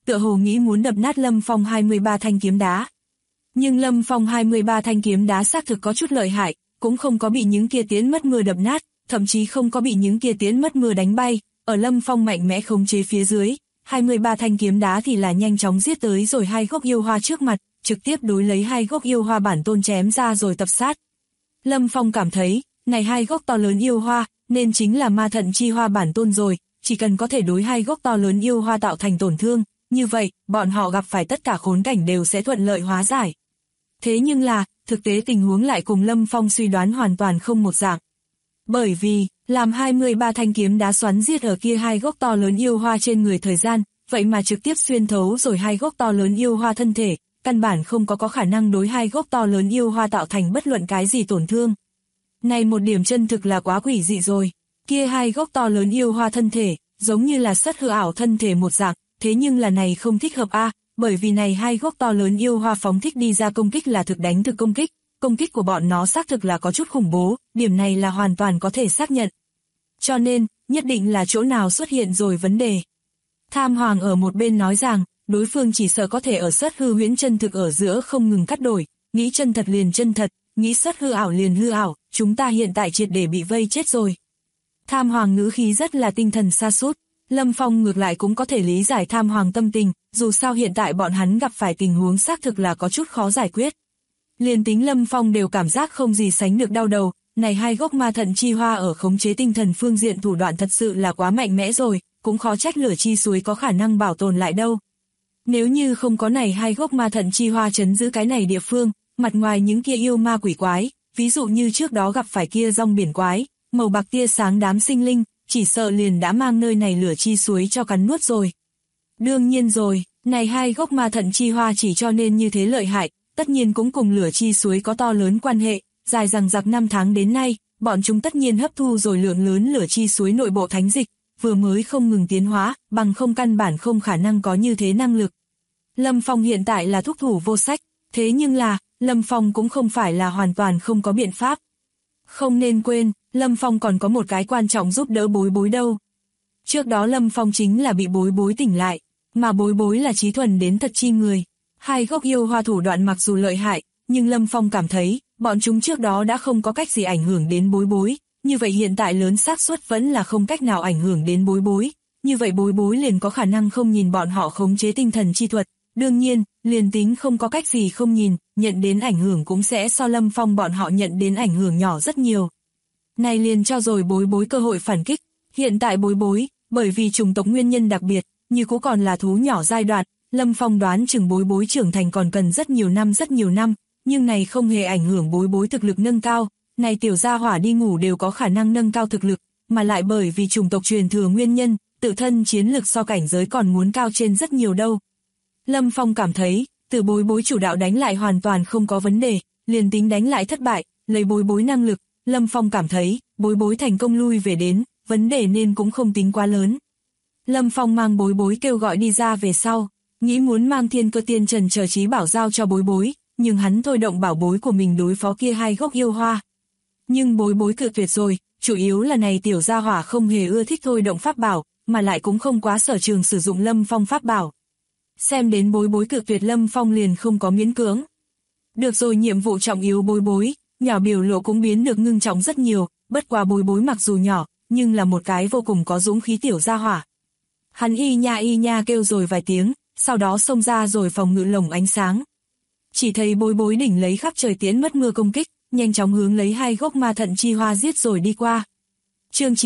tựa hồ nghĩ muốn đập nát Lâm Phong 23 thanh kiếm đá. Nhưng Lâm Phong 23 thanh kiếm đá xác thực có chút lợi hại, cũng không có bị những kia tiến mất mưa đập nát, thậm chí không có bị những kia tiến mất mưa đánh bay, ở Lâm Phong mạnh mẽ khống chế phía dưới, 23 thanh kiếm đá thì là nhanh chóng giết tới rồi hai gốc yêu hoa trước mặt, trực tiếp đối lấy hai gốc yêu hoa bản tôn chém ra rồi tập sát. Lâm Phong cảm thấy, này hai gốc to lớn yêu hoa, nên chính là ma thận chi hoa bản tôn rồi, chỉ cần có thể đối hai gốc to lớn yêu hoa tạo thành tổn thương, như vậy, bọn họ gặp phải tất cả khốn cảnh đều sẽ thuận lợi hóa giải. Thế nhưng là, thực tế tình huống lại cùng Lâm Phong suy đoán hoàn toàn không một dạng. Bởi vì, làm 23 thanh kiếm đá xoắn giết ở kia hai gốc to lớn yêu hoa trên người thời gian, vậy mà trực tiếp xuyên thấu rồi hai gốc to lớn yêu hoa thân thể, căn bản không có khả năng đối hai gốc to lớn yêu hoa tạo thành bất luận cái gì tổn thương. Này một điểm chân thực là quá quỷ dị rồi, kia hai gốc to lớn yêu hoa thân thể, giống như là sất hư ảo thân thể một dạng, thế nhưng là này không thích hợp bởi vì này hai gốc to lớn yêu hoa phóng thích đi ra công kích là thực đánh thực công kích của bọn nó xác thực là có chút khủng bố, điểm này là hoàn toàn có thể xác nhận. Cho nên, nhất định là chỗ nào xuất hiện rồi vấn đề. Tham Hoàng ở một bên nói rằng, đối phương chỉ sợ có thể ở sất hư huyễn chân thực ở giữa không ngừng cắt đổi, nghĩ chân thật liền chân thật, nghĩ sất hư ảo liền hư ảo, chúng ta hiện tại triệt để bị vây chết rồi. Tham Hoàng ngữ khí rất là tinh thần sa sút. Lâm Phong ngược lại cũng có thể lý giải Tham Hoàng tâm tình, dù sao hiện tại bọn hắn gặp phải tình huống xác thực là có chút khó giải quyết. Liền tính Lâm Phong đều cảm giác không gì sánh được đau đầu, này hai gốc ma thận chi hoa ở khống chế tinh thần phương diện thủ đoạn thật sự là quá mạnh mẽ rồi, cũng khó trách lửa chi suối có khả năng bảo tồn lại đâu. Nếu như không có này hai gốc ma thận chi hoa trấn giữ cái này địa phương, mặt ngoài những kia yêu ma quỷ quái, ví dụ như trước đó gặp phải kia rong biển quái, màu bạc tia sáng đám sinh linh, chỉ sợ liền đã mang nơi này lửa chi suối cho cắn nuốt rồi. Đương nhiên rồi, này hai gốc ma thận chi hoa chỉ cho nên như thế lợi hại, tất nhiên cũng cùng lửa chi suối có to lớn quan hệ, dài dằng dặc 5 tháng đến nay, bọn chúng tất nhiên hấp thu rồi lượng lớn lửa chi suối nội bộ thánh dịch, vừa mới không ngừng tiến hóa, bằng không căn bản không khả năng có như thế năng lực. Lâm Phong hiện tại là thúc thủ vô sách, thế nhưng là, Lâm Phong cũng không phải là hoàn toàn không có biện pháp. Không nên quên, Lâm Phong còn có một cái quan trọng giúp đỡ Bối Bối đâu. Trước đó Lâm Phong chính là bị Bối Bối tỉnh lại, mà Bối Bối là trí thuần đến thật chi người. Hai gốc yêu hoa thủ đoạn mặc dù lợi hại, nhưng Lâm Phong cảm thấy, bọn chúng trước đó đã không có cách gì ảnh hưởng đến Bối Bối, như vậy hiện tại lớn xác suất vẫn là không cách nào ảnh hưởng đến Bối Bối, như vậy Bối Bối liền có khả năng không nhìn bọn họ khống chế tinh thần chi thuật, đương nhiên, liền tính không có cách gì không nhìn, nhận đến ảnh hưởng cũng sẽ so Lâm Phong bọn họ nhận đến ảnh hưởng nhỏ rất nhiều. Này liền cho rồi Bối Bối cơ hội phản kích, hiện tại Bối Bối, bởi vì chủng tộc nguyên nhân đặc biệt, như cũng còn là thú nhỏ giai đoạn, Lâm Phong đoán chừng Bối Bối trưởng thành còn cần rất nhiều năm, nhưng này không hề ảnh hưởng Bối Bối thực lực nâng cao, này tiểu gia hỏa đi ngủ đều có khả năng nâng cao thực lực, mà lại bởi vì chủng tộc truyền thừa nguyên nhân, tự thân chiến lực so cảnh giới còn muốn cao trên rất nhiều đâu. Lâm Phong cảm thấy, từ Bối Bối chủ đạo đánh lại hoàn toàn không có vấn đề, liền tính đánh lại thất bại, lấy Bối Bối năng lực, Lâm Phong cảm thấy, Bối Bối thành công lui về đến, vấn đề nên cũng không tính quá lớn. Lâm Phong mang Bối Bối kêu gọi đi ra về sau, nghĩ muốn mang Thiên Cơ Tiên Trần chờ trí bảo giao cho Bối Bối, nhưng hắn thôi động bảo bối của mình đối phó kia hai gốc yêu hoa. Nhưng Bối Bối cự tuyệt rồi, chủ yếu là này tiểu gia hỏa không hề ưa thích thôi động pháp bảo, mà lại cũng không quá sở trường sử dụng Lâm Phong pháp bảo. Xem đến Bối Bối cự tuyệt Lâm Phong liền không có miễn cưỡng. Được rồi, nhiệm vụ trọng yếu Bối Bối, nhỏ biểu lộ cũng biến được ngưng trọng rất nhiều, bất quá Bối Bối mặc dù nhỏ, nhưng là một cái vô cùng có dũng khí tiểu gia hỏa. Hắn y nha kêu rồi vài tiếng, sau đó xông ra rồi phòng ngự lồng ánh sáng. Chỉ thấy Bối Bối đỉnh lấy khắp trời tiến mất mưa công kích, nhanh chóng hướng lấy hai gốc ma thận chi hoa giết rồi đi qua. Chương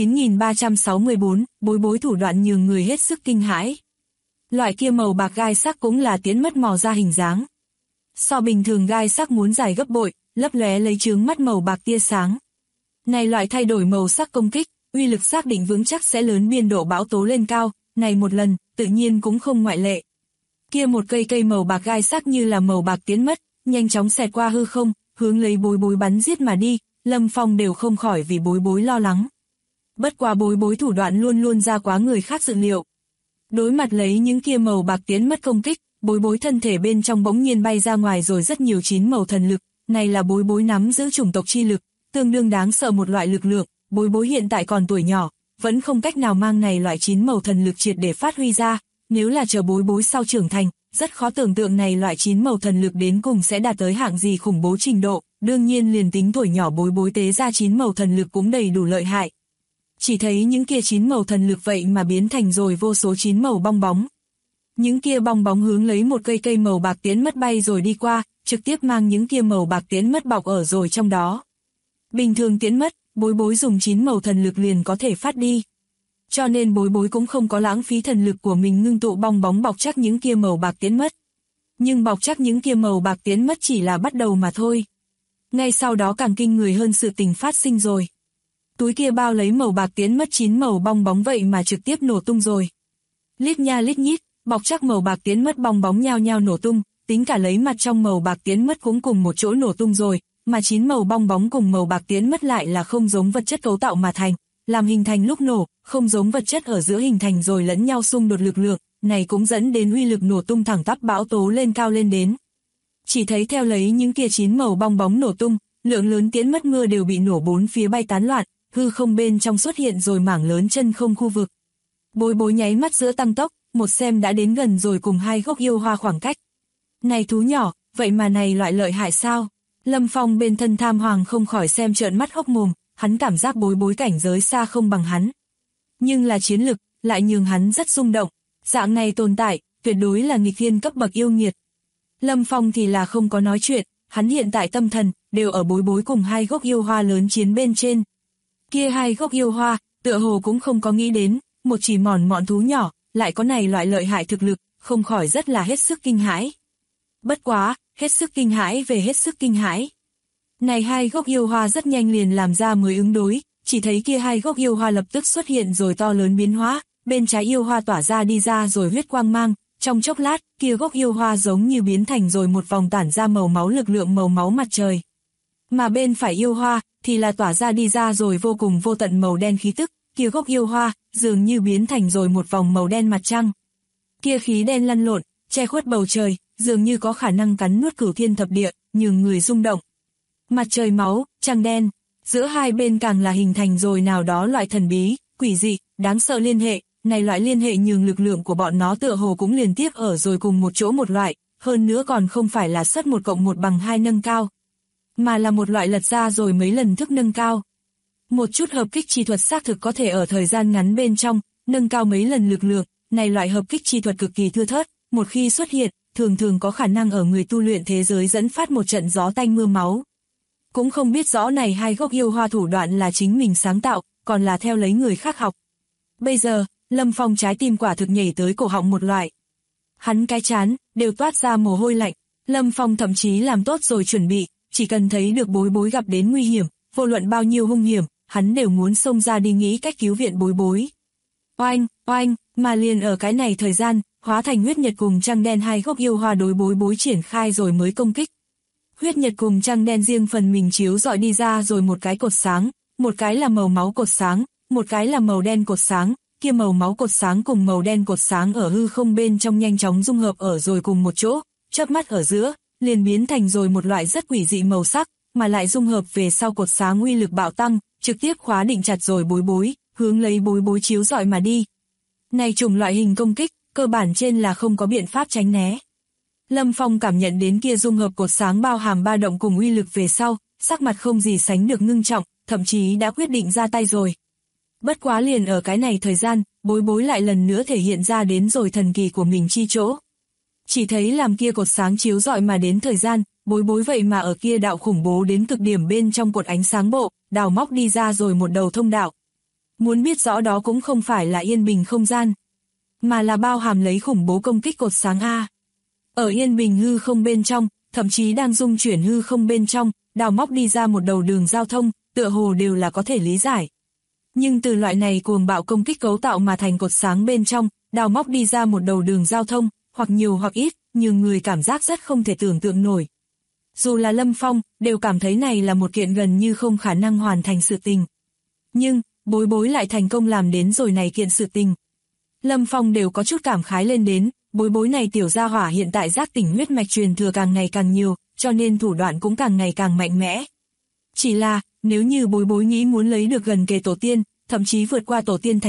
9364, Bối Bối thủ đoạn nhường người hết sức kinh hãi. Loại kia màu bạc gai sắc cũng là tiến mất mò ra hình dáng. So bình thường gai sắc muốn dài gấp bội, lấp lóe lấy chướng mắt màu bạc tia sáng. Này loại thay đổi màu sắc công kích, uy lực xác định vững chắc sẽ lớn biên độ bão tố lên cao, này một lần, tự nhiên cũng không ngoại lệ. Kia một cây màu bạc gai sắc như là màu bạc tiến mất, nhanh chóng xẹt qua hư không, hướng lấy Bối Bối bắn giết mà đi, Lâm Phong đều không khỏi vì Bối Bối lo lắng. Bất quá Bối Bối thủ đoạn luôn luôn ra quá người khác dự liệu. Đối mặt lấy những kia màu bạc tiến mất công kích, Bối Bối thân thể bên trong bỗng nhiên bay ra ngoài rồi rất nhiều chín màu thần lực, này là Bối Bối nắm giữ chủng tộc chi lực, tương đương đáng sợ một loại lực lượng, Bối Bối hiện tại còn tuổi nhỏ, vẫn không cách nào mang này loại chín màu thần lực triệt để phát huy ra, nếu là chờ bối bối sau trưởng thành, rất khó tưởng tượng này loại 9 màu thần lực đến cùng sẽ đạt tới hạng gì khủng bố trình độ, đương nhiên liền tính tuổi nhỏ bối bối tế ra 9 màu thần lực cũng đầy đủ lợi hại. Chỉ thấy những kia 9 màu thần lực vậy mà biến thành rồi vô số 9 màu bong bóng. Những kia bong bóng hướng lấy một cây màu bạc tiến mất bay rồi đi qua, trực tiếp mang những kia màu bạc tiến mất bọc ở rồi trong đó. Bình thường tiến mất, bối bối dùng 9 màu thần lực liền có thể phát đi. Cho nên bối bối cũng không có lãng phí thần lực của mình ngưng tụ bong bóng bọc chắc những kia màu bạc tiến mất. Nhưng bọc chắc những kia màu bạc tiến mất chỉ là bắt đầu mà thôi. Ngay sau đó càng kinh người hơn sự tình phát sinh rồi. Túi kia bao lấy màu bạc tiến mất 9 màu bong bóng vậy mà trực tiếp nổ tung rồi. Lít nha lít nhít, bọc chắc màu bạc tiến mất bong bóng nhao nhao nổ tung, tính cả lấy mặt trong màu bạc tiến mất cũng cùng một chỗ nổ tung rồi, mà 9 màu bong bóng cùng màu bạc tiến mất lại là không giống vật chất cấu tạo mà thành, làm hình thành lúc nổ, không giống vật chất ở giữa hình thành rồi lẫn nhau xung đột lực lượng, này cũng dẫn đến uy lực nổ tung thẳng tắp bão tố lên cao lên đến. Chỉ thấy theo lấy những kia 9 màu bong bóng nổ tung, lượng lớn tiến mất mưa đều bị nổ bốn phía bay tán loạn, hư không bên trong xuất hiện rồi mảng lớn chân không khu vực. Bối bối nháy mắt giữa tăng tốc, một xem đã đến gần rồi cùng hai gốc yêu hoa khoảng cách. Này thú nhỏ, vậy mà này loại lợi hại sao? Lâm Phong bên thân Tham Hoàng không khỏi xem trợn mắt hốc mồm, hắn cảm giác bối bối cảnh giới xa không bằng hắn. Nhưng là chiến lực, lại nhường hắn rất rung động, dạng này tồn tại, tuyệt đối là nghịch thiên cấp bậc yêu nghiệt. Lâm Phong thì là không có nói chuyện, hắn hiện tại tâm thần, đều ở bối bối cùng hai gốc yêu hoa lớn chiến bên trên. Kia hai gốc yêu hoa, tựa hồ cũng không có nghĩ đến, một chỉ mòn mọn thú nhỏ, lại có này loại lợi hại thực lực, không khỏi rất là hết sức kinh hãi. Bất quá, hết sức kinh hãi về hết sức kinh hãi. Này hai gốc yêu hoa rất nhanh liền làm ra mới ứng đối, chỉ thấy kia hai gốc yêu hoa lập tức xuất hiện rồi to lớn biến hóa, bên trái yêu hoa tỏa ra đi ra rồi huyết quang mang, trong chốc lát, kia gốc yêu hoa giống như biến thành rồi một vòng tản ra màu máu lực lượng màu máu mặt trời. Mà bên phải yêu hoa, thì là tỏa ra đi ra rồi vô cùng vô tận màu đen khí tức, kia gốc yêu hoa, dường như biến thành rồi một vòng màu đen mặt trăng. Kia khí đen lăn lộn, che khuất bầu trời, dường như có khả năng cắn nuốt cửu thiên thập địa, nhường người rung động. Mặt trời máu, trăng đen, giữa hai bên càng là hình thành rồi nào đó loại thần bí, quỷ dị, đáng sợ liên hệ, này loại liên hệ nhường lực lượng của bọn nó tựa hồ cũng liên tiếp ở rồi cùng một chỗ một loại, hơn nữa còn không phải là suất 1 cộng 1 bằng 2 nâng cao, mà là một loại lật ra rồi mấy lần thức nâng cao. Một chút hợp kích chi thuật xác thực có thể ở thời gian ngắn bên trong, nâng cao mấy lần lực lượng, này loại hợp kích chi thuật cực kỳ thưa thớt, một khi xuất hiện, thường thường có khả năng ở người tu luyện thế giới dẫn phát một trận gió tanh mưa máu. Cũng không biết rõ này hai gốc yêu hoa thủ đoạn là chính mình sáng tạo, còn là theo lấy người khác học. Bây giờ, Lâm Phong trái tim quả thực nhảy tới cổ họng một loại. Hắn cái chán, đều toát ra mồ hôi lạnh, Lâm Phong thậm chí làm tốt rồi chuẩn bị, chỉ cần thấy được bối bối gặp đến nguy hiểm, vô luận bao nhiêu hung hiểm, hắn đều muốn xông ra đi nghĩ cách cứu viện bối bối. Oanh, oanh, mà liền ở cái này thời gian, hóa thành huyết nhật cùng trăng đen hai gốc yêu hoa đối bối bối triển khai rồi mới công kích. Huyết nhật cùng trăng đen riêng phần mình chiếu dọi đi ra rồi một cái cột sáng, một cái là màu máu cột sáng, một cái là màu đen cột sáng, kia màu máu cột sáng cùng màu đen cột sáng ở hư không bên trong nhanh chóng dung hợp ở rồi cùng một chỗ, chớp mắt ở giữa, liền biến thành rồi một loại rất quỷ dị màu sắc, mà lại dung hợp về sau cột sáng uy lực bạo tăng, trực tiếp khóa định chặt rồi bối bối, hướng lấy bối bối chiếu dọi mà đi. Này chủng loại hình công kích, cơ bản trên là không có biện pháp tránh né. Lâm Phong cảm nhận đến kia dung hợp cột sáng bao hàm ba động cùng uy lực về sau, sắc mặt không gì sánh được ngưng trọng, thậm chí đã quyết định ra tay rồi. Bất quá liền ở cái này thời gian, bối bối lại lần nữa thể hiện ra đến rồi thần kỳ của mình chi chỗ. Chỉ thấy làm kia cột sáng chiếu rọi mà đến thời gian, bối bối vậy mà ở kia đạo khủng bố đến cực điểm bên trong cột ánh sáng bộ, đào móc đi ra rồi một đầu thông đạo. Muốn biết rõ đó cũng không phải là yên bình không gian, mà là bao hàm lấy khủng bố công kích cột sáng A. Ở yên bình hư không bên trong, thậm chí đang dung chuyển hư không bên trong, đào móc đi ra một đầu đường giao thông, tựa hồ đều là có thể lý giải. Nhưng từ loại này cuồng bạo công kích cấu tạo mà thành cột sáng bên trong, đào móc đi ra một đầu đường giao thông, hoặc nhiều hoặc ít, nhưng người cảm giác rất không thể tưởng tượng nổi. Dù là Lâm Phong, đều cảm thấy này là một kiện gần như không khả năng hoàn thành sự tình. Nhưng, bối bối lại thành công làm đến rồi này kiện sự tình. Lâm Phong đều có chút cảm khái lên đến, bối bối này tiểu gia hỏa hiện tại giác tỉnh huyết mạch truyền thừa càng ngày càng nhiều, cho nên thủ đoạn cũng càng ngày càng mạnh mẽ. Chỉ là, nếu như bối bối nghĩ muốn lấy được gần kề tổ tiên, thậm chí vượt qua tổ tiên thành tựu,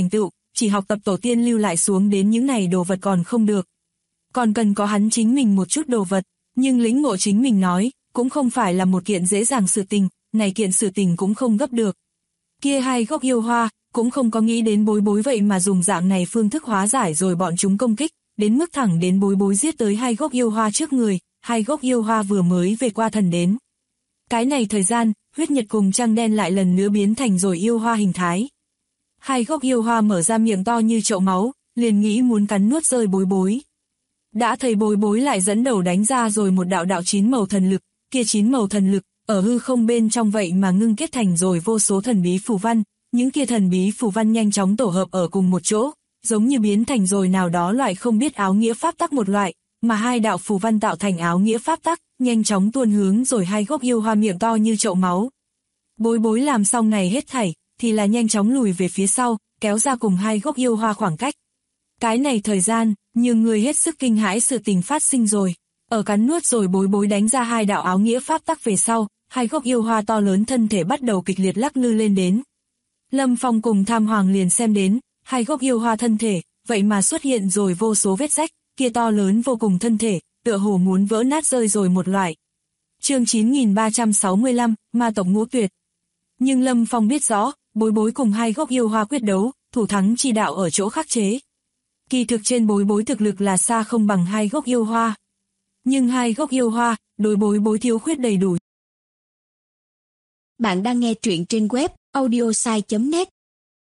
chỉ học tập tổ tiên lưu lại xuống đến những này đồ vật còn không được. Còn cần có hắn chính mình một chút đồ vật, nhưng lĩnh ngộ chính mình nói, cũng không phải là một kiện dễ dàng sự tình, này kiện sự tình cũng không gấp được. Kia hai gốc yêu hoa, cũng không có nghĩ đến Bối Bối vậy mà dùng dạng này phương thức hóa giải rồi bọn chúng công kích, đến mức thẳng đến Bối Bối giết tới hai gốc yêu hoa trước người, hai gốc yêu hoa vừa mới về qua thần đến. Cái này thời gian, huyết nhật cùng trăng đen lại lần nữa biến thành rồi yêu hoa hình thái. Hai gốc yêu hoa mở ra miệng to như chậu máu, liền nghĩ muốn cắn nuốt rơi Bối Bối. Đã thấy Bối Bối lại dẫn đầu đánh ra rồi một đạo đạo 9 màu thần lực, kia 9 màu thần lực, ở hư không bên trong vậy mà ngưng kết thành rồi vô số thần bí phù văn, những kia thần bí phù văn nhanh chóng tổ hợp ở cùng một chỗ, giống như biến thành rồi nào đó loại không biết áo nghĩa pháp tắc một loại, mà hai đạo phù văn tạo thành áo nghĩa pháp tắc, nhanh chóng tuôn hướng rồi hai gốc yêu hoa miệng to như chậu máu. Bối Bối làm xong này hết thảy, thì là nhanh chóng lùi về phía sau, kéo ra cùng hai gốc yêu hoa khoảng cách. Cái này thời gian, nhiều người hết sức kinh hãi sự tình phát sinh rồi. Ở cắn nuốt rồi Bối Bối đánh ra hai đạo áo nghĩa pháp tắc về sau, hai gốc yêu hoa to lớn thân thể bắt đầu kịch liệt lắc lư lên đến. Lâm Phong cùng Tham Hoàng liền xem đến, hai gốc yêu hoa thân thể, vậy mà xuất hiện rồi vô số vết rách, kia to lớn vô cùng thân thể, tựa hồ muốn vỡ nát rơi rồi một loại. Chương 9365, Ma tộc Ngũ Tuyệt. Nhưng Lâm Phong biết rõ, Bối Bối cùng hai gốc yêu hoa quyết đấu, thủ thắng chi đạo ở chỗ khắc chế. Kỳ thực trên Bối Bối thực lực là xa không bằng hai gốc yêu hoa. Nhưng hai gốc yêu hoa, đối Bối Bối thiếu khuyết đầy đủ. Bạn đang nghe truyện trên web audiosai.net.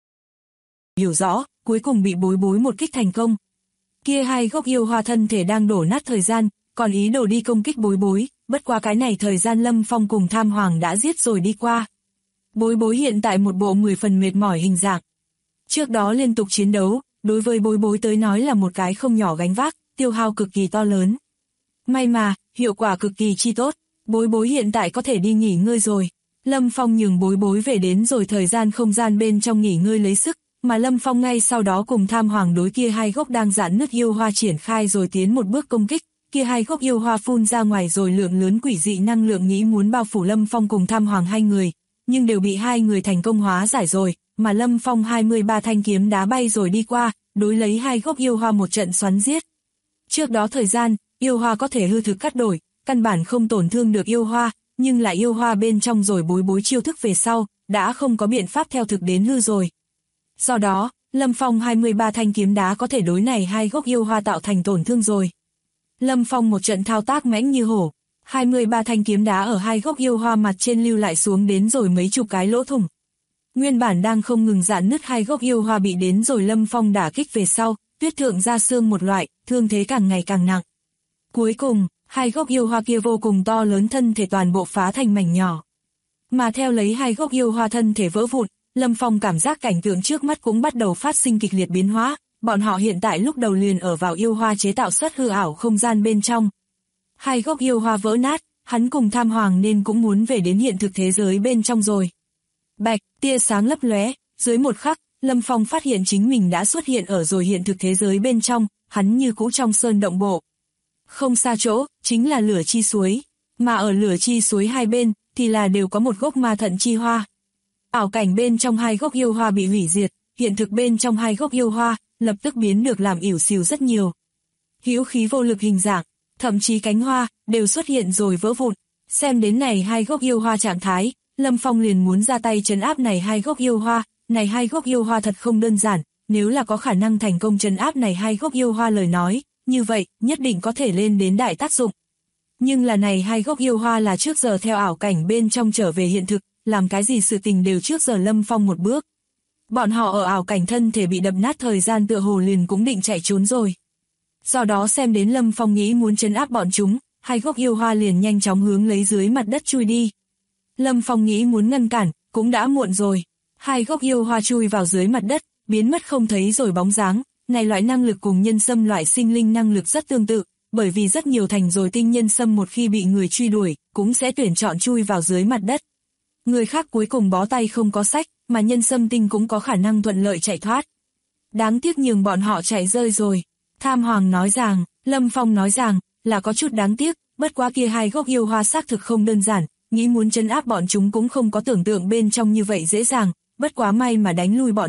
Hiểu rõ, cuối cùng bị Bối Bối một kích thành công. Kia hai gốc yêu hoa thân thể đang đổ nát thời gian, còn ý đồ đi công kích Bối Bối, bất qua cái này thời gian Lâm Phong cùng Tham Hoàng đã giết rồi đi qua. Bối Bối hiện tại một bộ 10 phần mệt mỏi hình dạng. Trước đó liên tục chiến đấu, đối với Bối Bối tới nói là một cái không nhỏ gánh vác, tiêu hao cực kỳ to lớn. May mà, hiệu quả cực kỳ chi tốt, Bối Bối hiện tại có thể đi nghỉ ngơi rồi. Lâm Phong nhường Bối Bối về đến rồi thời gian không gian bên trong nghỉ ngơi lấy sức, mà Lâm Phong ngay sau đó cùng Tham Hoàng đối kia hai gốc đang giãn nứt yêu hoa triển khai rồi tiến một bước công kích, kia hai gốc yêu hoa phun ra ngoài rồi lượng lớn quỷ dị năng lượng nghĩ muốn bao phủ Lâm Phong cùng Tham Hoàng hai người, nhưng đều bị hai người thành công hóa giải rồi, mà Lâm Phong 23 thanh kiếm đá bay rồi đi qua, đối lấy hai gốc yêu hoa một trận xoắn giết. Trước đó thời gian, yêu hoa có thể hư thực cắt đổi, căn bản không tổn thương được yêu hoa, nhưng lại yêu hoa bên trong rồi Bối Bối chiêu thức về sau, đã không có biện pháp theo thực đến hư rồi. Do đó, Lâm Phong 23 thanh kiếm đá có thể đối này hai gốc yêu hoa tạo thành tổn thương rồi. Lâm Phong một trận thao tác mãnh như hổ, 23 thanh kiếm đá ở hai gốc yêu hoa mặt trên lưu lại xuống đến rồi mấy chục cái lỗ thủng. Nguyên bản đang không ngừng giãn nứt hai gốc yêu hoa bị đến rồi Lâm Phong đả kích về sau, tuyết thượng ra xương một loại, thương thế càng ngày càng nặng. Cuối cùng, hai gốc yêu hoa kia vô cùng to lớn thân thể toàn bộ phá thành mảnh nhỏ. Mà theo lấy hai gốc yêu hoa thân thể vỡ vụn, Lâm Phong cảm giác cảnh tượng trước mắt cũng bắt đầu phát sinh kịch liệt biến hóa, bọn họ hiện tại lúc đầu liền ở vào yêu hoa chế tạo xuất hư ảo không gian bên trong. Hai gốc yêu hoa vỡ nát, hắn cùng Tham Hoàng nên cũng muốn về đến hiện thực thế giới bên trong rồi. Bạch, tia sáng lấp lóe, dưới một khắc, Lâm Phong phát hiện chính mình đã xuất hiện ở rồi hiện thực thế giới bên trong, hắn như cũ trong sơn động bộ. Không xa chỗ, chính là lửa chi suối, mà ở lửa chi suối hai bên, thì là đều có một gốc ma thận chi hoa. Ảo cảnh bên trong hai gốc yêu hoa bị hủy diệt, hiện thực bên trong hai gốc yêu hoa, lập tức biến được làm ỉu xìu rất nhiều. Hữu khí vô lực hình dạng, thậm chí cánh hoa, đều xuất hiện rồi vỡ vụn. Xem đến này hai gốc yêu hoa trạng thái, Lâm Phong liền muốn ra tay trấn áp này hai gốc yêu hoa, này hai gốc yêu hoa thật không đơn giản, nếu là có khả năng thành công trấn áp này hai gốc yêu hoa lời nói, như vậy, nhất định có thể lên đến đại tác dụng. Nhưng là này hai gốc yêu hoa là trước giờ theo ảo cảnh bên trong trở về hiện thực, làm cái gì sự tình đều trước giờ Lâm Phong một bước. Bọn họ ở ảo cảnh thân thể bị đập nát thời gian tựa hồ liền cũng định chạy trốn rồi. Do đó xem đến Lâm Phong nghĩ muốn trấn áp bọn chúng, hai gốc yêu hoa liền nhanh chóng hướng lấy dưới mặt đất chui đi. Lâm Phong nghĩ muốn ngăn cản, cũng đã muộn rồi. Hai gốc yêu hoa chui vào dưới mặt đất, biến mất không thấy rồi bóng dáng. Này loại năng lực cùng nhân sâm loại sinh linh năng lực rất tương tự, bởi vì rất nhiều thành rồi tinh nhân sâm một khi bị người truy đuổi, cũng sẽ tuyển chọn chui vào dưới mặt đất. Người khác cuối cùng bó tay không có sách, mà nhân sâm tinh cũng có khả năng thuận lợi chạy thoát. Đáng tiếc nhường bọn họ chạy rơi rồi. Tham Hoàng nói rằng, Lâm Phong nói rằng, là có chút đáng tiếc, bất quá kia hai gốc yêu hoa xác thực không đơn giản, nghĩ muốn trấn áp bọn chúng cũng không có tưởng tượng bên trong như vậy dễ dàng, bất quá may mà đánh lui bọn chúng,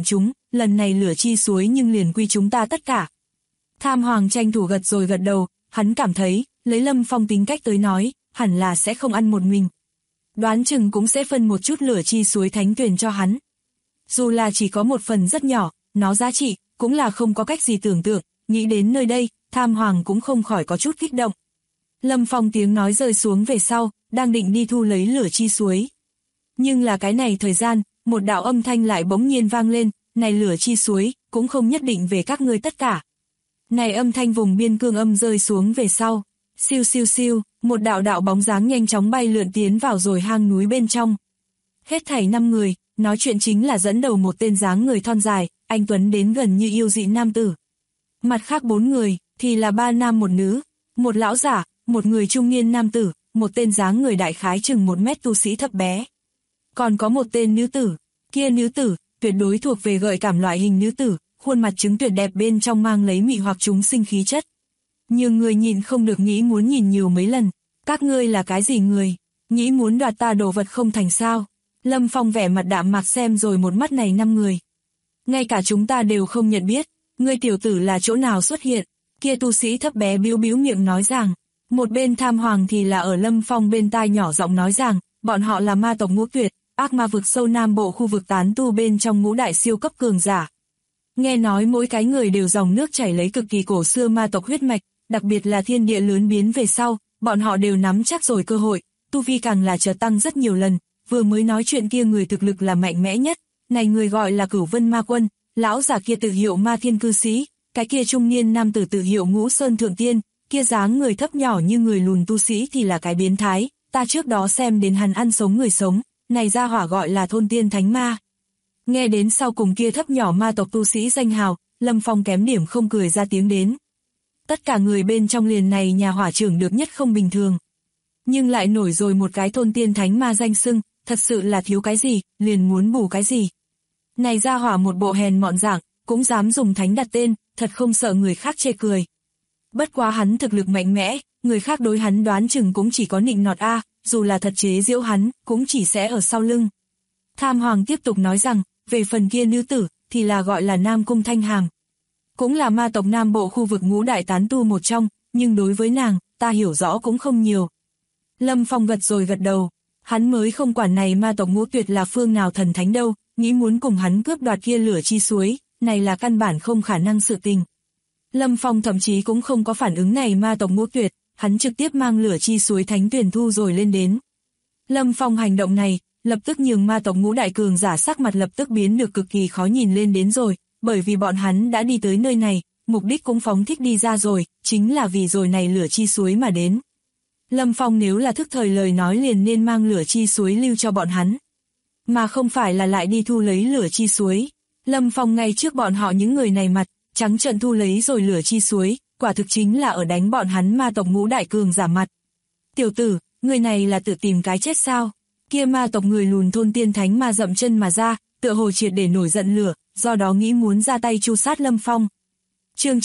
lần này lửa chi suối nhưng liền quy chúng ta tất cả. Tham Hoàng tranh thủ gật rồi gật đầu, hắn cảm thấy, lấy Lâm Phong tính cách tới nói, hẳn là sẽ không ăn một mình. Đoán chừng cũng sẽ phân một chút lửa chi suối thánh tuyền cho hắn. Dù là chỉ có một phần rất nhỏ, nó giá trị, cũng là không có cách gì tưởng tượng, nghĩ đến nơi đây, Tham Hoàng cũng không khỏi có chút kích động. Lâm Phong tiếng nói rơi xuống về sau, đang định đi thu lấy lửa chi suối. Nhưng là cái này thời gian, một đạo âm thanh lại bỗng nhiên vang lên, này lửa chi suối, cũng không nhất định về các ngươi tất cả. Này âm thanh vùng biên cương âm rơi xuống về sau, siêu siêu siêu, một đạo bóng dáng nhanh chóng bay lượn tiến vào rồi hang núi bên trong. Hết thảy 5 người, nói chuyện chính là dẫn đầu một tên dáng người thon dài, anh tuấn đến gần như yêu dị nam tử. Mặt khác 4 người, thì là 3 nam 1 nữ, một lão giả, một người trung niên nam tử, một tên dáng người đại khái chừng 1 mét tu sĩ thấp bé. Còn có một tên nữ tử, kia nữ tử, tuyệt đối thuộc về gợi cảm loại hình nữ tử, khuôn mặt trứng tuyệt đẹp bên trong mang lấy mị hoặc chúng sinh khí chất. Nhiều người nhìn không được nghĩ muốn nhìn nhiều mấy lần, các ngươi là cái gì người, nghĩ muốn đoạt ta đồ vật không thành sao. Lâm Phong vẻ mặt đạm mạc xem rồi một mắt này 5 người. Ngay cả chúng ta đều không nhận biết, ngươi tiểu tử là chỗ nào xuất hiện, kia tu sĩ thấp bé bĩu bĩu miệng nói rằng. Một bên Tham Hoàng thì là ở Lâm Phong bên tai nhỏ giọng nói rằng, bọn họ là ma tộc Ngũ Tuyệt, ác ma vực sâu nam bộ khu vực tán tu bên trong ngũ đại siêu cấp cường giả. Nghe nói mỗi cái người đều dòng nước chảy lấy cực kỳ cổ xưa ma tộc huyết mạch, đặc biệt là thiên địa lớn biến về sau, bọn họ đều nắm chắc rồi cơ hội, tu vi càng là chợt tăng rất nhiều lần, vừa mới nói chuyện kia người thực lực là mạnh mẽ nhất, này người gọi là Cửu Vân Ma Quân, lão giả kia tự hiệu Ma Thiên Cư Sĩ, cái kia trung niên nam tử tự hiệu Ngũ Sơn Thượng Tiên, kia dáng người thấp nhỏ như người lùn tu sĩ thì là cái biến thái, ta trước đó xem đến hắn ăn sống người sống, này ra hỏa gọi là thôn tiên thánh ma. Nghe đến sau cùng kia thấp nhỏ ma tộc tu sĩ danh hào, Lâm Phong kém điểm không cười ra tiếng đến. Tất cả người bên trong liền này nhà hỏa trưởng được nhất không bình thường. Nhưng lại nổi rồi một cái thôn tiên thánh ma danh xưng, thật sự là thiếu cái gì, liền muốn bù cái gì. Này ra hỏa một bộ hèn mọn dạng, cũng dám dùng thánh đặt tên, thật không sợ người khác chê cười. Bất quá hắn thực lực mạnh mẽ, người khác đối hắn đoán chừng cũng chỉ có nịnh nọt dù là thật chế giễu hắn, cũng chỉ sẽ ở sau lưng. Tham Hoàng tiếp tục nói rằng, về phần kia nữ tử, thì là gọi là Nam Cung Thanh Hàm. Cũng là ma tộc Nam Bộ khu vực ngũ đại tán tu một trong, nhưng đối với nàng, ta hiểu rõ cũng không nhiều. Lâm Phong gật rồi gật đầu, hắn mới không quản này ma tộc Ngũ Tuyệt là phương nào thần thánh đâu, nghĩ muốn cùng hắn cướp đoạt kia lửa chi suối, này là căn bản không khả năng sự tình. Lâm Phong thậm chí cũng không có phản ứng này ma tộc Ngũ Tuyệt, hắn trực tiếp mang lửa chi suối thánh tuyển thu rồi lên đến. Lâm Phong hành động này, lập tức nhường ma tộc ngũ đại cường giả sắc mặt lập tức biến được cực kỳ khó nhìn lên đến rồi, bởi vì bọn hắn đã đi tới nơi này, mục đích cũng phóng thích đi ra rồi, chính là vì rồi này lửa chi suối mà đến. Lâm Phong nếu là thức thời lời nói liền nên mang lửa chi suối lưu cho bọn hắn, mà không phải là lại đi thu lấy lửa chi suối. Lâm Phong ngay trước bọn họ những người này mặt, trắng trợn thu lấy rồi lửa chi suối, quả thực chính là ở đánh bọn hắn ma tộc ngũ đại cường giả mặt. Tiểu tử, người này là tự tìm cái chết sao? Kia ma tộc người lùn thôn tiên thánh ma dậm chân mà ra, tựa hồ triệt để nổi giận lửa, do đó nghĩ muốn ra tay tru sát Lâm Phong. Chương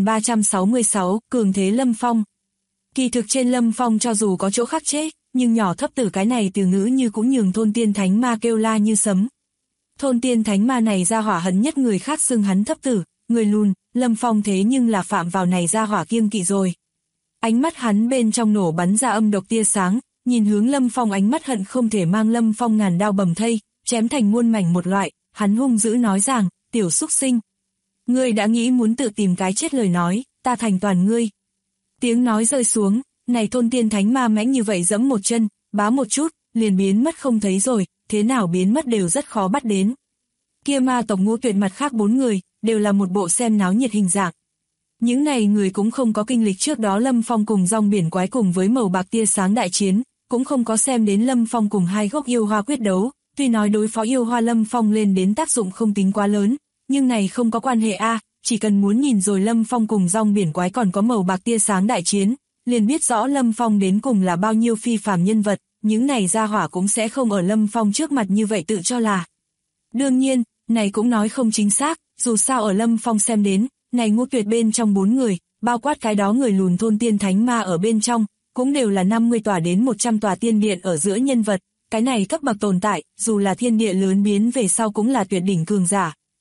9366, cường thế Lâm Phong. Kỳ thực trên Lâm Phong cho dù có chỗ khắc chế, nhưng nhỏ thấp tử cái này từ ngữ như cũng nhường thôn tiên thánh ma kêu la như sấm. Thôn tiên thánh ma này ra hỏa hấn nhất người khác xưng hắn thấp tử, người lùn, Lâm Phong thế nhưng là phạm vào này ra hỏa kiêng kỵ rồi. Ánh mắt hắn bên trong nổ bắn ra âm độc tia sáng, nhìn hướng Lâm Phong ánh mắt hận không thể mang Lâm Phong ngàn đao bầm thây, chém thành muôn mảnh một loại, hắn hung dữ nói rằng, tiểu xúc sinh. Ngươi đã nghĩ muốn tự tìm cái chết lời nói, ta thành toàn ngươi. Tiếng nói rơi xuống, này thôn tiên thánh ma mãnh như vậy giẫm một chân, bá một chút, liền biến mất không thấy rồi, thế nào biến mất đều rất khó bắt đến. Kia ma tộc Ngũ Tuyệt mặt khác 4 người, đều là một bộ xem náo nhiệt hình dạng. Những này người cũng không có kinh lịch trước đó Lâm Phong cùng rong biển quái cùng với màu bạc tia sáng đại chiến, cũng không có xem đến Lâm Phong cùng 2 gốc yêu hoa quyết đấu, tuy nói đối phó yêu hoa Lâm Phong lên đến tác dụng không tính quá lớn, nhưng này không có quan hệ chỉ cần muốn nhìn rồi Lâm Phong cùng rong biển quái còn có màu bạc tia sáng đại chiến, liền biết rõ Lâm Phong đến cùng là bao nhiêu phi phàm nhân vật, những này ra hỏa cũng sẽ không ở Lâm Phong trước mặt như vậy tự cho là. Đương nhiên, này cũng nói không chính xác, dù sao ở Lâm Phong xem đến, này Ngũ Tuyệt bên trong 4 người, bao quát cái đó người lùn thôn tiên thánh ma ở bên trong, cũng đều là 50 tòa đến 100 tòa tiên điện ở giữa nhân vật, cái này cấp bậc tồn tại, dù là thiên địa lớn biến về sau cũng là tuyệt đỉnh cường giả.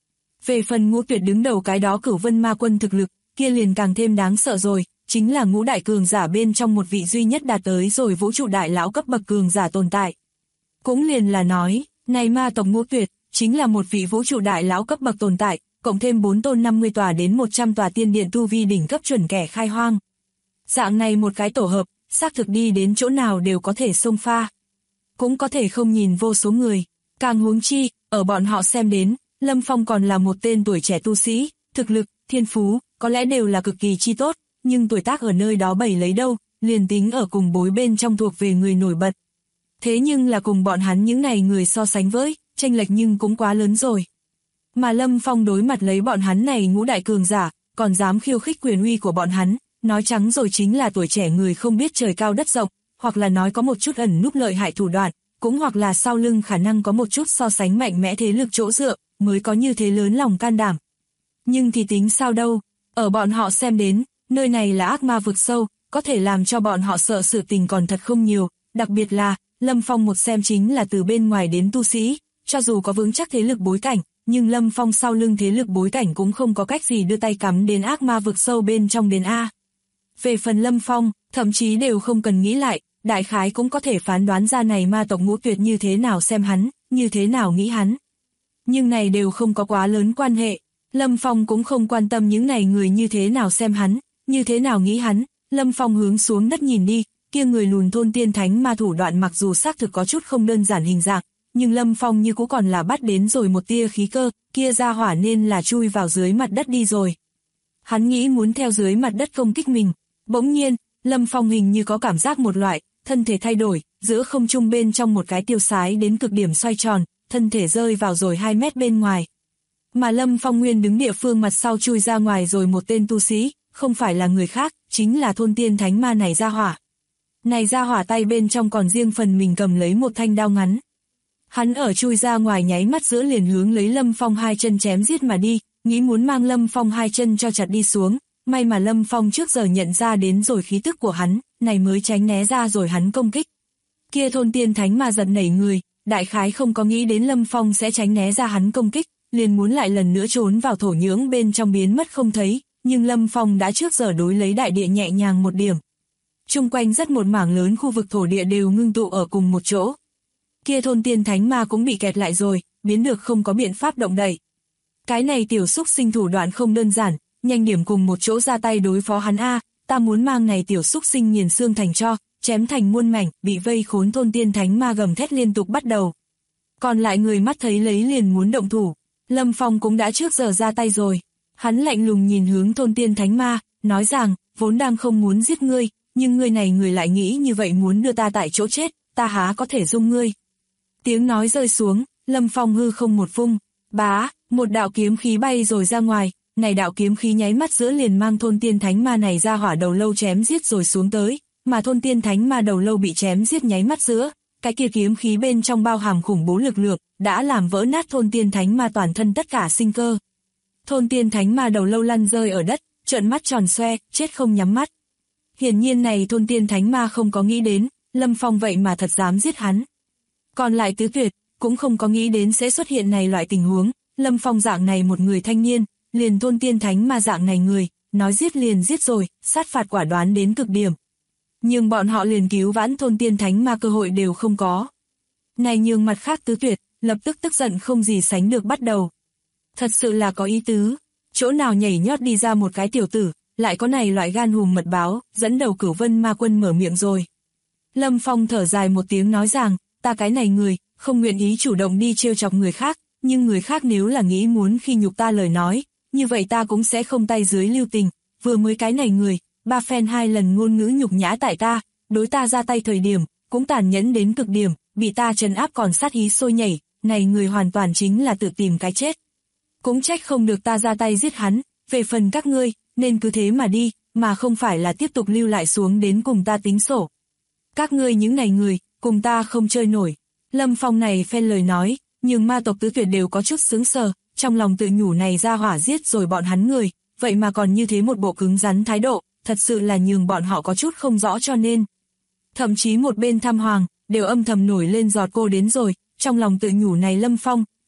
Về phần Ngũ Tuyệt đứng đầu cái đó Cửu Vân Ma Quân thực lực, kia liền càng thêm đáng sợ rồi, chính là ngũ đại cường giả bên trong một vị duy nhất đạt tới rồi vũ trụ đại lão cấp bậc cường giả tồn tại. Cũng liền là nói, này ma tộc Ngũ Tuyệt, chính là một vị vũ trụ đại lão cấp bậc tồn tại, cộng thêm 4 tôn 50 tòa đến 100 tòa tiên điện tu vi đỉnh cấp chuẩn kẻ khai hoang. Dạng này một cái tổ hợp, xác thực đi đến chỗ nào đều có thể xông pha. Cũng có thể không nhìn vô số người, càng huống chi, ở bọn họ xem đến, Lâm Phong còn là một tên tuổi trẻ tu sĩ, thực lực, thiên phú, có lẽ đều là cực kỳ chi tốt, nhưng tuổi tác ở nơi đó bày lấy đâu, liền tính ở cùng bối bên trong thuộc về người nổi bật. Thế nhưng là cùng bọn hắn những này người so sánh với, chênh lệch nhưng cũng quá lớn rồi. Mà Lâm Phong đối mặt lấy bọn hắn này ngũ đại cường giả, còn dám khiêu khích quyền uy của bọn hắn, nói trắng rồi chính là tuổi trẻ người không biết trời cao đất rộng, hoặc là nói có một chút ẩn núp lợi hại thủ đoạn, cũng hoặc là sau lưng khả năng có một chút so sánh mạnh mẽ thế lực chỗ dựa, mới có như thế lớn lòng can đảm. Nhưng thì tính sao đâu, ở bọn họ xem đến, nơi này là ác ma vực sâu, có thể làm cho bọn họ sợ sự tình còn thật không nhiều, đặc biệt là, Lâm Phong một xem chính là từ bên ngoài đến tu sĩ, cho dù có vững chắc thế lực bối cảnh, nhưng Lâm Phong sau lưng thế lực bối cảnh cũng không có cách gì đưa tay cắm đến ác ma vực sâu bên trong đến A. Về phần Lâm Phong, thậm chí đều không cần nghĩ lại, đại khái cũng có thể phán đoán ra này ma tộc Ngũ Tuyệt như thế nào xem hắn, như thế nào nghĩ hắn. Nhưng này đều không có quá lớn quan hệ, Lâm Phong cũng không quan tâm những này người như thế nào xem hắn, như thế nào nghĩ hắn. Lâm Phong hướng xuống đất nhìn đi, kia người lùn thôn tiên thánh ma thủ đoạn mặc dù xác thực có chút không đơn giản hình dạng, nhưng Lâm Phong như cũng còn là bắt đến rồi một tia khí cơ, kia ra hỏa nên là chui vào dưới mặt đất đi rồi. Hắn nghĩ muốn theo dưới mặt đất công kích mình, bỗng nhiên, Lâm Phong hình như có cảm giác một loại, thân thể thay đổi, giữa không trung bên trong một cái tiêu sái đến cực điểm xoay tròn, thân thể rơi vào rồi 2 mét bên ngoài. Mà Lâm Phong nguyên đứng địa phương mặt sau chui ra ngoài rồi một tên tu sĩ, không phải là người khác, chính là thôn tiên thánh ma này ra hỏa. Này ra hỏa tay bên trong còn riêng phần mình cầm lấy một thanh đao ngắn. Hắn ở chui ra ngoài nháy mắt giữa liền hướng lấy Lâm Phong 2 chân chém giết mà đi, nghĩ muốn mang Lâm Phong 2 chân cho chặt đi xuống, may mà Lâm Phong trước giờ nhận ra đến rồi khí tức của hắn, này mới tránh né ra rồi hắn công kích. Kia thôn tiên thánh ma giật nảy người, đại khái không có nghĩ đến Lâm Phong sẽ tránh né ra hắn công kích, liền muốn lại lần nữa trốn vào thổ nhưỡng bên trong biến mất không thấy, nhưng Lâm Phong đã trước giờ đối lấy đại địa nhẹ nhàng một điểm. Chung quanh rất một mảng lớn khu vực thổ địa đều ngưng tụ ở cùng một chỗ. Kia thôn tiên thánh ma cũng bị kẹt lại rồi, biến được không có biện pháp động đậy. Cái này tiểu xúc sinh thủ đoạn không đơn giản, nhanh điểm cùng một chỗ ra tay đối phó hắn a, ta muốn mang này tiểu xúc sinh nghiền xương thành tro, chém thành muôn mảnh, bị vây khốn thôn tiên thánh ma gầm thét liên tục bắt đầu. Còn lại người mắt thấy lấy liền muốn động thủ, Lâm Phong cũng đã trước giờ ra tay rồi. Hắn lạnh lùng nhìn hướng thôn tiên thánh ma, nói rằng, vốn đang không muốn giết ngươi, nhưng ngươi này người lại nghĩ như vậy muốn đưa ta tại chỗ chết, ta há có thể dung ngươi. Tiếng nói rơi xuống, Lâm Phong hư không một vung, bá, một đạo kiếm khí bay rồi ra ngoài, này đạo kiếm khí nháy mắt giữa liền mang thôn tiên thánh ma này ra hỏa đầu lâu chém giết rồi xuống tới, mà thôn tiên thánh ma đầu lâu bị chém giết nháy mắt giữa, cái kia kiếm khí bên trong bao hàm khủng bố lực lượng, đã làm vỡ nát thôn tiên thánh ma toàn thân tất cả sinh cơ. Thôn tiên thánh ma đầu lâu lăn rơi ở đất, trợn mắt tròn xoe, chết không nhắm mắt. Hiển nhiên này thôn tiên thánh ma không có nghĩ đến, Lâm Phong vậy mà thật dám giết hắn. Còn lại Tứ Tuyệt, cũng không có nghĩ đến sẽ xuất hiện này loại tình huống, Lâm Phong dạng này một người thanh niên, liền thôn tiên thánh ma dạng này người, nói giết liền giết rồi, sát phạt quả đoán đến cực điểm. Nhưng bọn họ liền cứu vãn thôn tiên thánh ma cơ hội đều không có. Này nhường mặt khác Tứ Tuyệt, lập tức tức giận không gì sánh được bắt đầu. Thật sự là có ý tứ, chỗ nào nhảy nhót đi ra một cái tiểu tử, lại có này loại gan hùm mật báo, dẫn đầu Cửu Vân Ma Quân mở miệng rồi. Lâm Phong thở dài một tiếng nói rằng, ta cái này người, không nguyện ý chủ động đi trêu chọc người khác, nhưng người khác nếu là nghĩ muốn khi nhục ta lời nói, như vậy ta cũng sẽ không tay dưới lưu tình, vừa mới cái này người, 3 phen 2 lần ngôn ngữ nhục nhã tại ta, đối ta ra tay thời điểm, cũng tàn nhẫn đến cực điểm, bị ta trấn áp còn sát ý sôi nhảy, này người hoàn toàn chính là tự tìm cái chết. Cũng trách không được ta ra tay giết hắn, về phần các ngươi, nên cứ thế mà đi, mà không phải là tiếp tục lưu lại xuống đến cùng ta tính sổ. Các ngươi những này người, cùng ta không chơi nổi. Lâm Phong này phen lời nói, nhưng ma tộc Tứ Tuyệt đều có chút sướng sờ, trong lòng tự nhủ này ra hỏa giết rồi bọn hắn người, vậy mà còn như thế một bộ cứng rắn thái độ, thật sự là nhường bọn họ có chút không rõ cho nên. Thậm chí một bên Tham Hoàng, đều âm thầm nổi lên giọt cô đến rồi, trong lòng tự nhủ này Lâm Phong,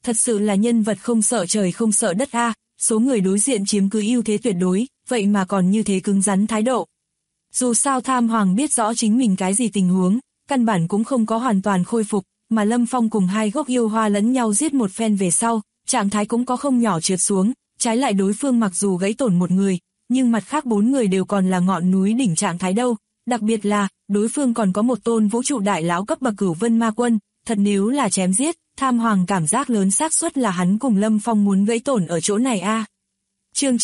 thật sự là nhân vật không sợ trời không sợ đất a, số người đối diện chiếm cứ ưu thế tuyệt đối, vậy mà còn như thế cứng rắn thái độ. Dù sao Tham Hoàng biết rõ chính mình cái gì tình huống, căn bản cũng không có hoàn toàn khôi phục, mà Lâm Phong cùng hai gốc yêu hoa lẫn nhau giết một phen về sau, trạng thái cũng có không nhỏ trượt xuống, trái lại đối phương mặc dù gãy tổn một người, nhưng mặt khác 4 người đều còn là ngọn núi đỉnh trạng thái đâu, đặc biệt là, đối phương còn có một tôn vũ trụ đại lão cấp bậc Cửu Vân Ma Quân, thật nếu là chém giết, Tham Hoàng cảm giác lớn xác suất là hắn cùng Lâm Phong muốn gãy tổn ở chỗ này a. Chương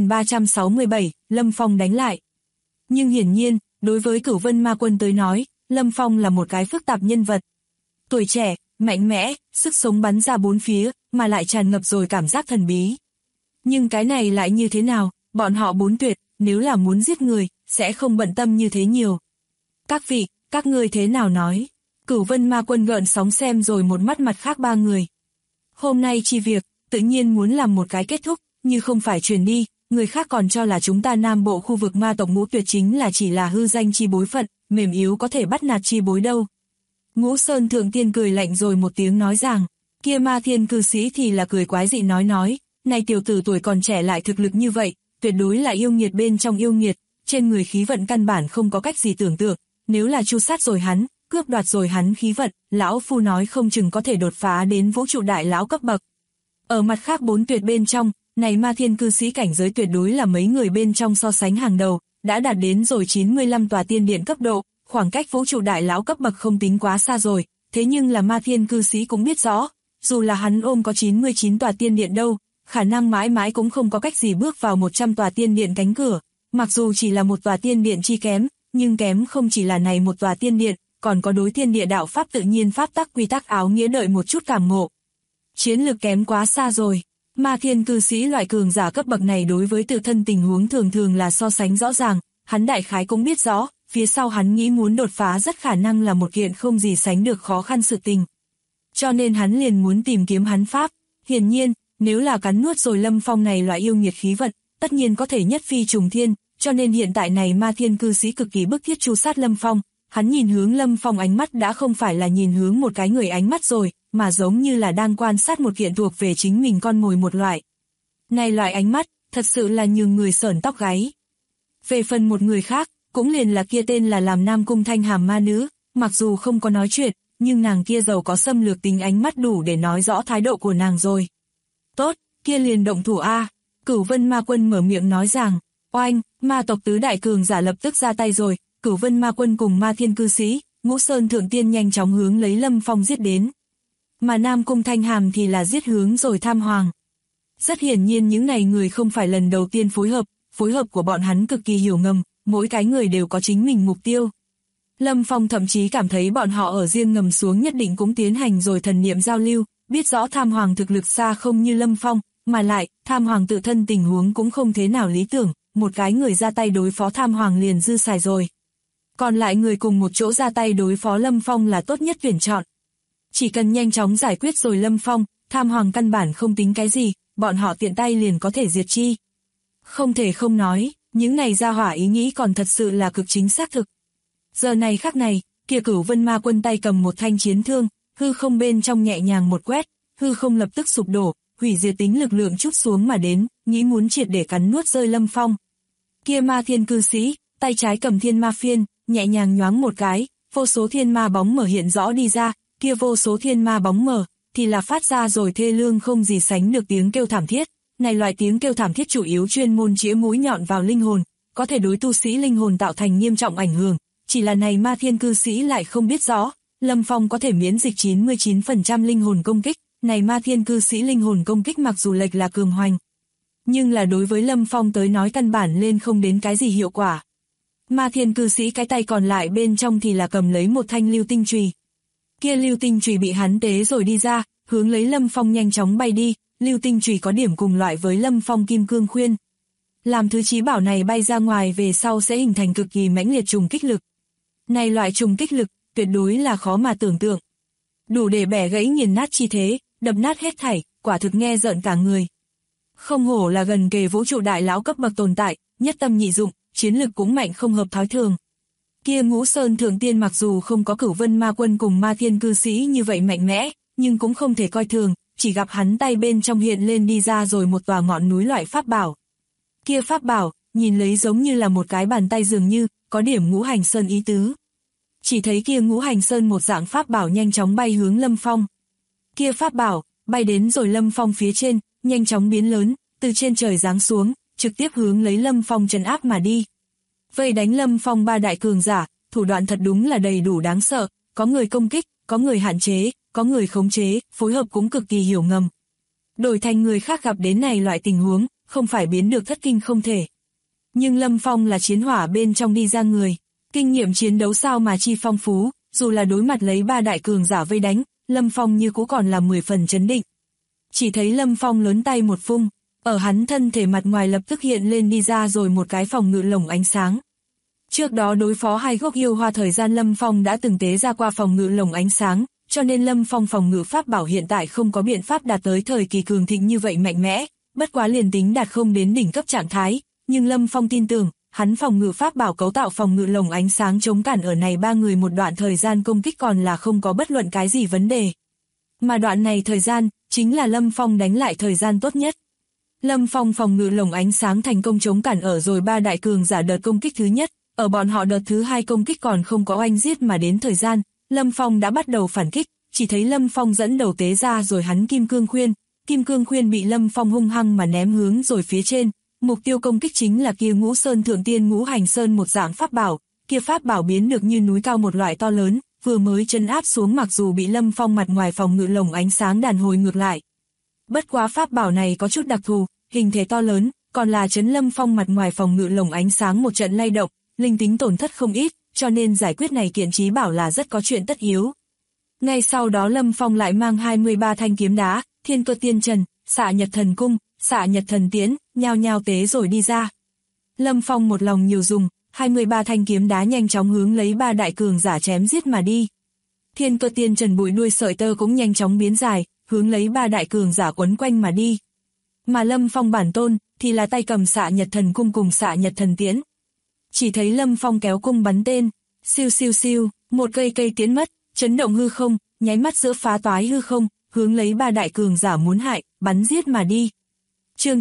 9367, Lâm Phong đánh lại. Nhưng hiển nhiên, đối với Cửu Vân Ma Quân tới nói, Lâm Phong là một cái phức tạp nhân vật. Tuổi trẻ, mạnh mẽ, sức sống bắn ra bốn phía, mà lại tràn ngập rồi cảm giác thần bí. Nhưng cái này lại như thế nào, bọn họ 4 tuyệt, nếu là muốn giết người, sẽ không bận tâm như thế nhiều. Các vị, các ngươi thế nào nói? Cửu Vân Ma Quân gợn sóng xem rồi một mắt mặt khác 3 người. Hôm nay chi việc, tự nhiên muốn làm một cái kết thúc, như không phải truyền đi, người khác còn cho là chúng ta Nam Bộ khu vực ma tộc Ngũ Tuyệt chính là chỉ là hư danh chi bối phận, mềm yếu có thể bắt nạt chi bối đâu. Ngũ Sơn Thượng Tiên cười lạnh rồi một tiếng nói rằng, kia Ma Thiên cư sĩ thì là cười quái dị nói, này tiểu tử tuổi còn trẻ lại thực lực như vậy, tuyệt đối là yêu nghiệt bên trong yêu nghiệt, trên người khí vận căn bản không có cách gì tưởng tượng, nếu là chu sát rồi hắn, cướp đoạt rồi hắn khí vận, lão phu nói không chừng có thể đột phá đến vũ trụ đại lão cấp bậc. Ở mặt khác 4 tuyệt bên trong, này Ma Thiên cư sĩ cảnh giới tuyệt đối là mấy người bên trong so sánh hàng đầu, đã đạt đến rồi 95 tòa tiên điện cấp độ, khoảng cách vũ trụ đại lão cấp bậc không tính quá xa rồi, thế nhưng là Ma Thiên cư sĩ cũng biết rõ, dù là hắn ôm có 99 tòa tiên điện đâu, khả năng mãi mãi cũng không có cách gì bước vào 100 tòa tiên điện cánh cửa, mặc dù chỉ là một tòa tiên điện chi kém, nhưng kém không chỉ là này một tòa tiên điện, còn có đối thiên địa đạo pháp tự nhiên pháp tắc quy tắc áo nghĩa đợi một chút cảm ngộ. Chiến lược kém quá xa rồi. Ma Thiên cư sĩ loại cường giả cấp bậc này đối với tự thân tình huống thường thường là so sánh rõ ràng, hắn đại khái cũng biết rõ, phía sau hắn nghĩ muốn đột phá rất khả năng là một kiện không gì sánh được khó khăn sự tình. Cho nên hắn liền muốn tìm kiếm hắn pháp, hiển nhiên, nếu là cắn nuốt rồi Lâm Phong này loại yêu nghiệt khí vận, tất nhiên có thể nhất phi trùng thiên, cho nên hiện tại này Ma Thiên cư sĩ cực kỳ bức thiết tru sát Lâm Phong, hắn nhìn hướng Lâm Phong ánh mắt đã không phải là nhìn hướng một cái người ánh mắt rồi, mà giống như là đang quan sát một kiện thuộc về chính mình con mồi một loại. Này loại ánh mắt, thật sự là nhường người sởn tóc gáy. Về phần một người khác, cũng liền là kia tên là làm Nam Cung Thanh Hàm ma nữ, mặc dù không có nói chuyện, nhưng nàng kia giàu có xâm lược tính ánh mắt đủ để nói rõ thái độ của nàng rồi. Tốt, kia liền động thủ a. Cửu Vân Ma Quân mở miệng nói rằng, oanh, ma tộc tứ đại cường giả lập tức ra tay rồi, Cửu Vân Ma Quân cùng Ma Thiên cư sĩ, Ngũ Sơn Thượng Tiên nhanh chóng hướng lấy Lâm Phong giết đến. Mà Nam Cung Thanh Hàm thì là giết hướng rồi Tham Hoàng. Rất hiển nhiên những này người không phải lần đầu tiên phối hợp của bọn hắn cực kỳ hiểu ngầm, mỗi cái người đều có chính mình mục tiêu. Lâm Phong thậm chí cảm thấy bọn họ ở riêng ngầm xuống nhất định cũng tiến hành rồi thần niệm giao lưu, biết rõ Tham Hoàng thực lực xa không như Lâm Phong, mà lại, Tham Hoàng tự thân tình huống cũng không thế nào lý tưởng, một cái người ra tay đối phó Tham Hoàng liền dư xài rồi. Còn lại người cùng một chỗ ra tay đối phó Lâm Phong là tốt nhất tuyển chọn. Chỉ cần nhanh chóng giải quyết rồi Lâm Phong, Tham Hoàng căn bản không tính cái gì, bọn họ tiện tay liền có thể diệt chi. Không thể không nói, những này ra hỏa ý nghĩ còn thật sự là cực chính xác thực. Giờ này khắc này, kia Cửu Vân Ma Quân tay cầm một thanh chiến thương, hư không bên trong nhẹ nhàng một quét, hư không lập tức sụp đổ, hủy diệt tính lực lượng trút xuống mà đến, nghĩ muốn triệt để cắn nuốt rơi Lâm Phong. Kia Ma Thiên cư sĩ, tay trái cầm thiên ma phiên, nhẹ nhàng nhoáng một cái, vô số thiên ma bóng mở hiện rõ đi ra, kia vô số thiên ma bóng mở, thì là phát ra rồi thê lương không gì sánh được tiếng kêu thảm thiết. Này loại tiếng kêu thảm thiết chủ yếu chuyên môn chĩa mũi nhọn vào linh hồn, có thể đối tu sĩ linh hồn tạo thành nghiêm trọng ảnh hưởng, chỉ là này Ma Thiên cư sĩ lại không biết rõ, Lâm Phong có thể miễn dịch 99% linh hồn công kích, này Ma Thiên cư sĩ linh hồn công kích mặc dù lệch là cường hoành, nhưng là đối với Lâm Phong tới nói căn bản lên không đến cái gì hiệu quả. Ma Thiên cư sĩ cái tay còn lại bên trong thì là cầm lấy một thanh lưu tinh chùy. Kia lưu tinh chùy bị hắn tế rồi đi ra, hướng lấy Lâm Phong nhanh chóng bay đi, lưu tinh chùy có điểm cùng loại với Lâm Phong kim cương khuyên. Làm thứ chí bảo này bay ra ngoài về sau sẽ hình thành cực kỳ mãnh liệt trùng kích lực. Này loại trùng kích lực, tuyệt đối là khó mà tưởng tượng. Đủ để bẻ gãy nghiền nát chi thế, đập nát hết thảy, quả thực nghe rợn cả người. Không hổ là gần kề vũ trụ đại lão cấp bậc tồn tại, nhất tâm nhị dụng, chiến lực cũng mạnh không hợp thói thường. Kia Ngũ Sơn Thượng Tiên mặc dù không có Cửu Vân Ma Quân cùng Ma Thiên cư sĩ như vậy mạnh mẽ, nhưng cũng không thể coi thường, chỉ gặp hắn tay bên trong hiện lên đi ra rồi một tòa ngọn núi loại pháp bảo. Kia pháp bảo, nhìn lấy giống như là một cái bàn tay dường như, có điểm ngũ hành sơn ý tứ. Chỉ thấy kia ngũ hành sơn một dạng pháp bảo nhanh chóng bay hướng Lâm Phong. Kia pháp bảo, bay đến rồi Lâm Phong phía trên, nhanh chóng biến lớn, từ trên trời giáng xuống, trực tiếp hướng lấy Lâm Phong trấn áp mà đi. Vây đánh Lâm Phong ba đại cường giả, thủ đoạn thật đúng là đầy đủ đáng sợ, có người công kích, có người hạn chế, có người khống chế, phối hợp cũng cực kỳ hiểu ngầm. Đổi thành người khác gặp đến này loại tình huống, không phải biến được thất kinh không thể. Nhưng Lâm Phong là chiến hỏa bên trong đi ra người, kinh nghiệm chiến đấu sao mà chi phong phú, dù là đối mặt lấy ba đại cường giả vây đánh, Lâm Phong như cũ còn là 10 phần chấn định. Chỉ thấy Lâm Phong lớn tay một vung, ở hắn thân thể mặt ngoài lập tức hiện lên đi ra rồi một cái phòng ngự lồng ánh sáng. Trước đó đối phó hai gốc yêu hoa thời gian Lâm Phong đã từng tế ra qua phòng ngự lồng ánh sáng, cho nên Lâm Phong phòng ngự pháp bảo hiện tại không có biện pháp đạt tới thời kỳ cường thịnh như vậy mạnh mẽ, bất quá liền tính đạt không đến đỉnh cấp trạng thái, nhưng Lâm Phong tin tưởng, hắn phòng ngự pháp bảo cấu tạo phòng ngự lồng ánh sáng chống cản ở này ba người một đoạn thời gian công kích còn là không có bất luận cái gì vấn đề. Mà đoạn này thời gian, chính là Lâm Phong đánh lại thời gian tốt nhất. Lâm Phong phòng ngự lồng ánh sáng thành công chống cản ở rồi ba đại cường giả đợt công kích thứ nhất, ở bọn họ đợt thứ hai công kích còn không có oanh giết mà đến thời gian, Lâm Phong đã bắt đầu phản kích, chỉ thấy Lâm Phong dẫn đầu tế ra rồi hắn kim cương khuyên bị Lâm Phong hung hăng mà ném hướng rồi phía trên, mục tiêu công kích chính là kia Ngũ Sơn Thượng Tiên Ngũ Hành Sơn một dạng pháp bảo, kia pháp bảo biến được như núi cao một loại to lớn, vừa mới trấn áp xuống mặc dù bị Lâm Phong mặt ngoài phòng ngự lồng ánh sáng đàn hồi ngược lại. Bất quá pháp bảo này có chút đặc thù, hình thể to lớn, còn là trấn Lâm Phong mặt ngoài phòng ngự lồng ánh sáng một trận lay động, linh tính tổn thất không ít, cho nên giải quyết này kiện chí bảo là rất có chuyện tất yếu. Ngay sau đó Lâm Phong lại mang 23 thanh kiếm đá, Thiên Cơ Tiên Trần, Xạ Nhật Thần Cung, Xạ Nhật Thần Tiễn, nhao nhao tế rồi đi ra. Lâm Phong một lòng nhiều dùng, 23 thanh kiếm đá nhanh chóng hướng lấy ba đại cường giả chém giết mà đi. Thiên Cơ Tiên Trần bụi đuôi sợi tơ cũng nhanh chóng biến dài, hướng lấy ba đại cường giả quấn quanh mà đi. Mà Lâm Phong bản tôn thì là tay cầm Xạ Nhật Thần Cung cùng Xạ Nhật Thần Tiễn. Chỉ thấy Lâm Phong kéo cung bắn tên, siêu siêu siêu, một cây tiến mất, chấn động hư không, nháy mắt giữa phá toái hư không, hướng lấy ba đại cường giả muốn hại, bắn giết mà đi. Chương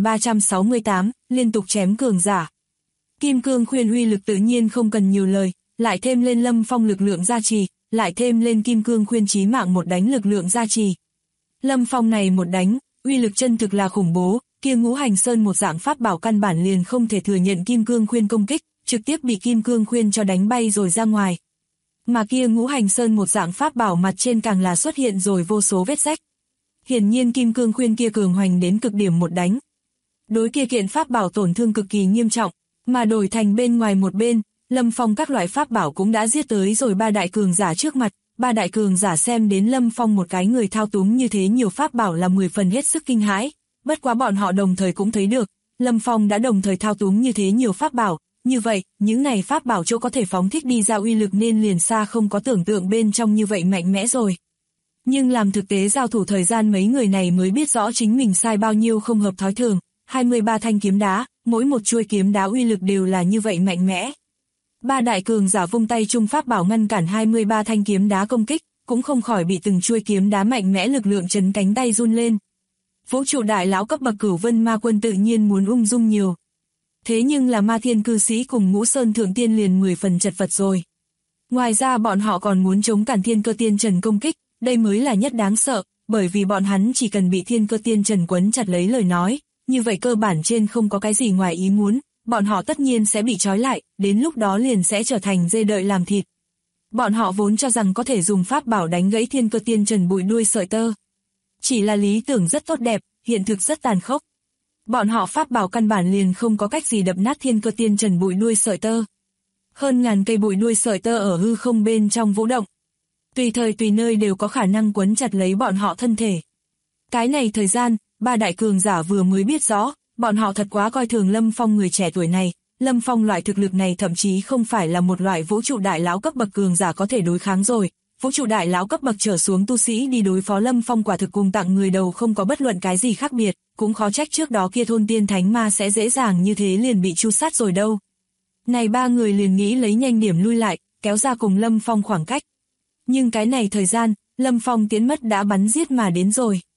9368, liên tục chém cường giả. Kim cương khuyên uy lực tự nhiên không cần nhiều lời, lại thêm lên Lâm Phong lực lượng gia trì, lại thêm lên kim cương khuyên chí mạng một đánh lực lượng gia trì. Lâm Phong này một đánh, uy lực chân thực là khủng bố, kia Ngũ Hành Sơn một dạng pháp bảo căn bản liền không thể thừa nhận kim cương khuyên công kích, trực tiếp bị kim cương khuyên cho đánh bay rồi ra ngoài. Mà kia Ngũ Hành Sơn một dạng pháp bảo mặt trên càng là xuất hiện rồi vô số vết rách. Hiển nhiên kim cương khuyên kia cường hoành đến cực điểm một đánh. Đối kia kiện pháp bảo tổn thương cực kỳ nghiêm trọng, mà đổi thành bên ngoài một bên, Lâm Phong các loại pháp bảo cũng đã giết tới rồi ba đại cường giả trước mặt, ba đại cường giả xem đến Lâm Phong một cái người thao túng như thế nhiều pháp bảo là 10 phần hết sức kinh hãi, bất quá bọn họ đồng thời cũng thấy được, Lâm Phong đã đồng thời thao túng như thế nhiều pháp bảo, như vậy, những này pháp bảo chỗ có thể phóng thích đi ra uy lực nên liền xa không có tưởng tượng bên trong như vậy mạnh mẽ rồi. Nhưng làm thực tế giao thủ thời gian mấy người này mới biết rõ chính mình sai bao nhiêu không hợp thói thường, 23 thanh kiếm đá, mỗi một chuôi kiếm đá uy lực đều là như vậy mạnh mẽ. Ba đại cường giả vung tay chung pháp bảo ngăn cản 23 thanh kiếm đá công kích, cũng không khỏi bị từng chuôi kiếm đá mạnh mẽ lực lượng chấn cánh tay run lên. Vũ trụ đại lão cấp bậc Cửu Vân Ma Quân tự nhiên muốn ung dung nhiều. Thế nhưng là Ma Thiên cư sĩ cùng Ngũ Sơn Thượng Tiên liền 10 phần chật vật rồi. Ngoài ra bọn họ còn muốn chống cản Thiên Cơ Tiên Trần công kích, đây mới là nhất đáng sợ, bởi vì bọn hắn chỉ cần bị Thiên Cơ Tiên Trần quấn chặt lấy lời nói, như vậy cơ bản trên không có cái gì ngoài ý muốn, bọn họ tất nhiên sẽ bị trói lại, đến lúc đó liền sẽ trở thành dê đợi làm thịt. Bọn họ vốn cho rằng có thể dùng pháp bảo đánh gãy Thiên Cơ Tiên Trần bụi đuôi sợi tơ. Chỉ là lý tưởng rất tốt đẹp, hiện thực rất tàn khốc. Bọn họ pháp bảo căn bản liền không có cách gì đập nát Thiên Cơ Tiên Trần bụi đuôi sợi tơ. Hơn ngàn cây bụi đuôi sợi tơ ở hư không bên trong vũ động. Tùy thời tùy nơi đều có khả năng quấn chặt lấy bọn họ thân thể. Cái này thời gian, ba đại cường giả vừa mới biết rõ, bọn họ thật quá coi thường Lâm Phong người trẻ tuổi này. Lâm Phong loại thực lực này thậm chí không phải là một loại vũ trụ đại lão cấp bậc cường giả có thể đối kháng rồi. Vũ trụ đại lão cấp bậc trở xuống tu sĩ đi đối phó Lâm Phong quả thực cùng tặng người đầu không có bất luận cái gì khác biệt, cũng khó trách trước đó kia thôn tiên thánh ma sẽ dễ dàng như thế liền bị tru sát rồi đâu. Này ba người liền nghĩ lấy nhanh điểm lui lại, kéo ra cùng Lâm Phong khoảng cách. Nhưng cái này thời gian, Lâm Phong tiến mất đã bắn giết mà đến rồi.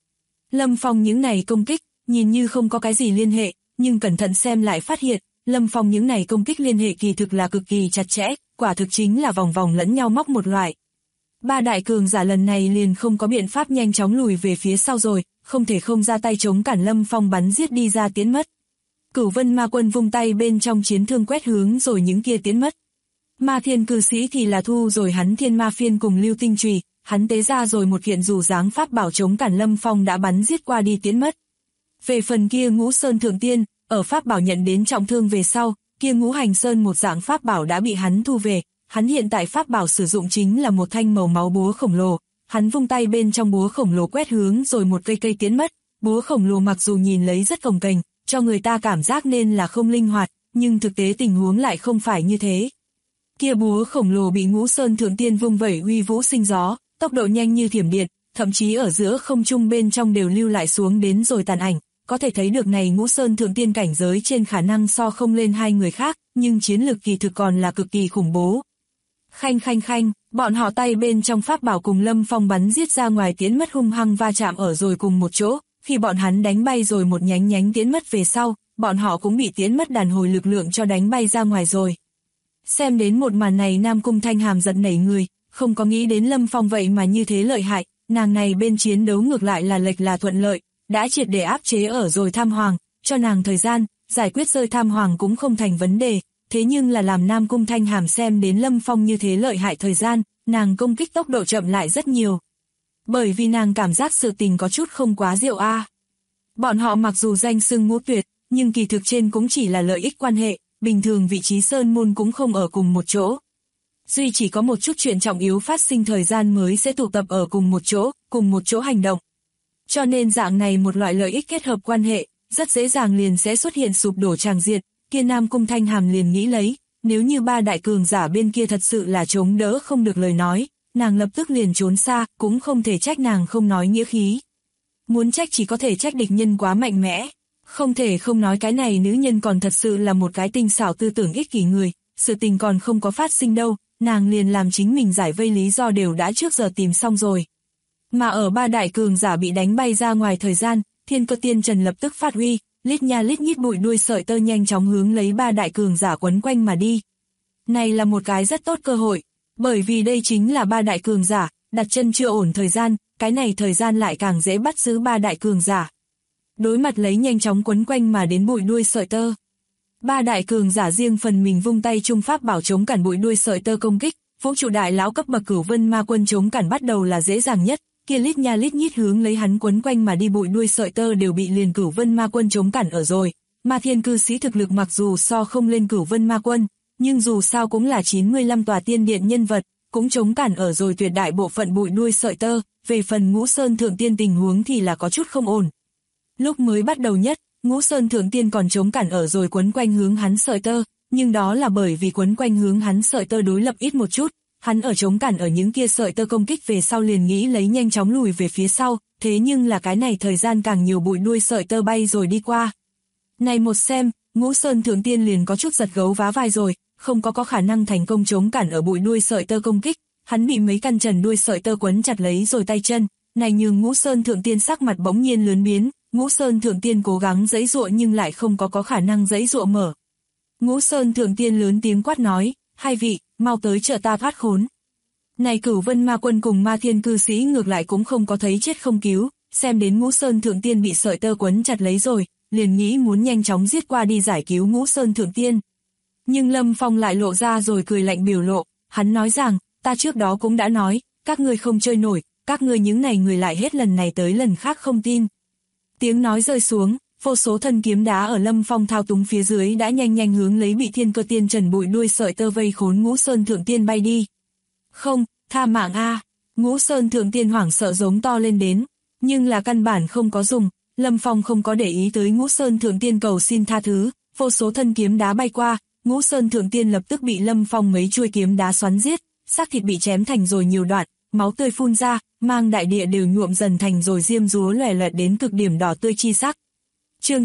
Lâm Phong những này công kích, nhìn như không có cái gì liên hệ, nhưng cẩn thận xem lại phát hiện, Lâm Phong những này công kích liên hệ kỳ thực là cực kỳ chặt chẽ, quả thực chính là vòng vòng lẫn nhau móc một loại. Ba đại cường giả lần này liền không có biện pháp nhanh chóng lùi về phía sau rồi, không thể không ra tay chống cản Lâm Phong bắn giết đi ra tiến mất. Cửu Vân Ma Quân vung tay bên trong chiến thương quét hướng rồi những kia tiến mất. Ma Thiên Cư Sĩ thì là thu rồi hắn Thiên Ma Phiên cùng Lưu Tinh Chùy, hắn tế ra rồi một kiện dù dáng pháp bảo chống cản Lâm Phong đã bắn giết qua đi tiến mất. Về phần kia Ngũ Sơn Thượng Tiên, ở pháp bảo nhận đến trọng thương về sau, kia Ngũ Hành Sơn một dạng pháp bảo đã bị hắn thu về, hắn hiện tại pháp bảo sử dụng chính là một thanh màu máu búa khổng lồ, hắn vung tay bên trong búa khổng lồ quét hướng rồi một cây tiến mất, búa khổng lồ mặc dù nhìn lấy rất cồng kềnh, cho người ta cảm giác nên là không linh hoạt, nhưng thực tế tình huống lại không phải như thế. Kia búa khổng lồ bị Ngũ Sơn Thượng Tiên vung vẩy uy vũ sinh gió, tốc độ nhanh như thiểm điện, thậm chí ở giữa không trung bên trong đều lưu lại xuống đến rồi tàn ảnh, có thể thấy được này Ngũ Sơn Thượng Tiên cảnh giới trên khả năng so không lên hai người khác, nhưng chiến lực kỳ thực còn là cực kỳ khủng bố. Khanh khanh khanh, bọn họ tay bên trong pháp bảo cùng Lâm Phong bắn giết ra ngoài tiến mất hung hăng va chạm ở rồi cùng một chỗ, khi bọn hắn đánh bay rồi một nhánh tiến mất về sau, bọn họ cũng bị tiến mất đàn hồi lực lượng cho đánh bay ra ngoài rồi. Xem đến một màn này Nam Cung Thanh Hàm giật nảy người, không có nghĩ đến Lâm Phong vậy mà như thế lợi hại, nàng này bên chiến đấu ngược lại là lệch là thuận lợi, đã triệt để áp chế ở rồi Tham Hoàng, cho nàng thời gian, giải quyết rơi Tham Hoàng cũng không thành vấn đề, thế nhưng là làm Nam Cung Thanh Hàm xem đến Lâm Phong như thế lợi hại thời gian, nàng công kích tốc độ chậm lại rất nhiều. Bởi vì nàng cảm giác sự tình có chút không quá diệu a. Bọn họ mặc dù danh xưng ngũ tuyệt, nhưng kỳ thực trên cũng chỉ là lợi ích quan hệ, bình thường vị trí sơn môn cũng không ở cùng một chỗ. Duy chỉ có một chút chuyện trọng yếu phát sinh thời gian mới sẽ tụ tập ở cùng một chỗ hành động. Cho nên dạng này một loại lợi ích kết hợp quan hệ, rất dễ dàng liền sẽ xuất hiện sụp đổ tràng diện, kia Nam Cung Thanh Hàm liền nghĩ lấy, nếu như ba đại cường giả bên kia thật sự là chống đỡ không được lời nói, nàng lập tức liền trốn xa, cũng không thể trách nàng không nói nghĩa khí. Muốn trách chỉ có thể trách địch nhân quá mạnh mẽ, không thể không nói cái này nữ nhân còn thật sự là một cái tinh xảo tư tưởng ích kỷ người, sự tình còn không có phát sinh đâu, nàng liền làm chính mình giải vây lý do đều đã trước giờ tìm xong rồi. Mà ở ba đại cường giả bị đánh bay ra ngoài thời gian, Thiên Cơ Tiên Trần lập tức phát uy, lít nha lít nhít bụi đuôi sợi tơ nhanh chóng hướng lấy ba đại cường giả quấn quanh mà đi. Này là một cái rất tốt cơ hội, bởi vì đây chính là ba đại cường giả, đặt chân chưa ổn thời gian, cái này thời gian lại càng dễ bắt giữ ba đại cường giả. Đối mặt lấy nhanh chóng quấn quanh mà đến bụi đuôi sợi tơ. Ba đại cường giả riêng phần mình vung tay trung pháp bảo chống cản bụi đuôi sợi tơ công kích, vũ trụ đại lão cấp bậc Cửu Vân Ma Quân chống cản bắt đầu là dễ dàng nhất, kia lít nha lít nhít hướng lấy hắn quấn quanh mà đi bụi đuôi sợi tơ đều bị liền Cửu Vân Ma Quân chống cản ở rồi. Ma Thiên Cư Sĩ thực lực mặc dù so không lên Cửu Vân Ma Quân, nhưng dù sao cũng là 95 tòa tiên điện nhân vật, cũng chống cản ở rồi tuyệt đại bộ phận bụi đuôi sợi tơ, về phần Ngũ Sơn Thượng Tiên tình huống thì là có chút không ổn. Lúc mới bắt đầu nhất, Ngũ Sơn Thượng Tiên còn chống cản ở rồi quấn quanh hướng hắn sợi tơ, nhưng đó là bởi vì quấn quanh hướng hắn sợi tơ đối lập ít một chút, hắn ở chống cản ở những kia sợi tơ công kích về sau liền nghĩ lấy nhanh chóng lùi về phía sau, thế nhưng là cái này thời gian càng nhiều bụi đuôi sợi tơ bay rồi đi qua. Này một xem, Ngũ Sơn Thượng Tiên liền có chút giật gấu vá vai rồi, không có khả năng thành công chống cản ở bụi đuôi sợi tơ công kích, hắn bị mấy căn trần đuôi sợi tơ quấn chặt lấy rồi tay chân, này nhường Ngũ Sơn Thượng Tiên sắc mặt bỗng nhiên lớn biến, Ngũ Sơn Thượng Tiên cố gắng giãy giụa nhưng lại không có khả năng giãy giụa mở. Ngũ Sơn Thượng Tiên lớn tiếng quát nói, hai vị, mau tới trợ ta thoát khốn. Này Cửu Vân Ma Quân cùng Ma Thiên Cư Sĩ ngược lại cũng không có thấy chết không cứu, xem đến Ngũ Sơn Thượng Tiên bị sợi tơ quấn chặt lấy rồi, liền nghĩ muốn nhanh chóng giết qua đi giải cứu Ngũ Sơn Thượng Tiên. Nhưng Lâm Phong lại lộ ra rồi cười lạnh biểu lộ, hắn nói rằng, ta trước đó cũng đã nói, các ngươi không chơi nổi, các ngươi những này người lại hết lần này tới lần khác không tin. Tiếng nói rơi xuống, vô số thân kiếm đá ở Lâm Phong thao túng phía dưới đã nhanh hướng lấy bị Thiên Cơ Tiên Trần bụi đuôi sợi tơ vây khốn Ngũ Sơn Thượng Tiên bay đi. Không, tha mạng a! Ngũ Sơn Thượng Tiên hoảng sợ giống to lên đến, nhưng là căn bản không có dùng, Lâm Phong không có để ý tới Ngũ Sơn Thượng Tiên cầu xin tha thứ, vô số thân kiếm đá bay qua, Ngũ Sơn Thượng Tiên lập tức bị Lâm Phong mấy chuôi kiếm đá xoắn giết, xác thịt bị chém thành rồi nhiều đoạn, máu tươi phun ra, mang đại địa đều nhuộm dần thành rồi diêm dúa lòe loẹt đến cực điểm đỏ tươi chi sắc. Chương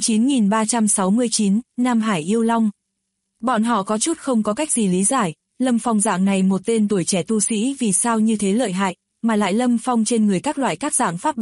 9369, Nam Hải Yêu Long. Bọn họ có chút không có cách gì lý giải, Lâm Phong dạng này một tên tuổi trẻ tu sĩ vì sao như thế lợi hại, mà lại Lâm Phong trên người các loại các dạng pháp bảo,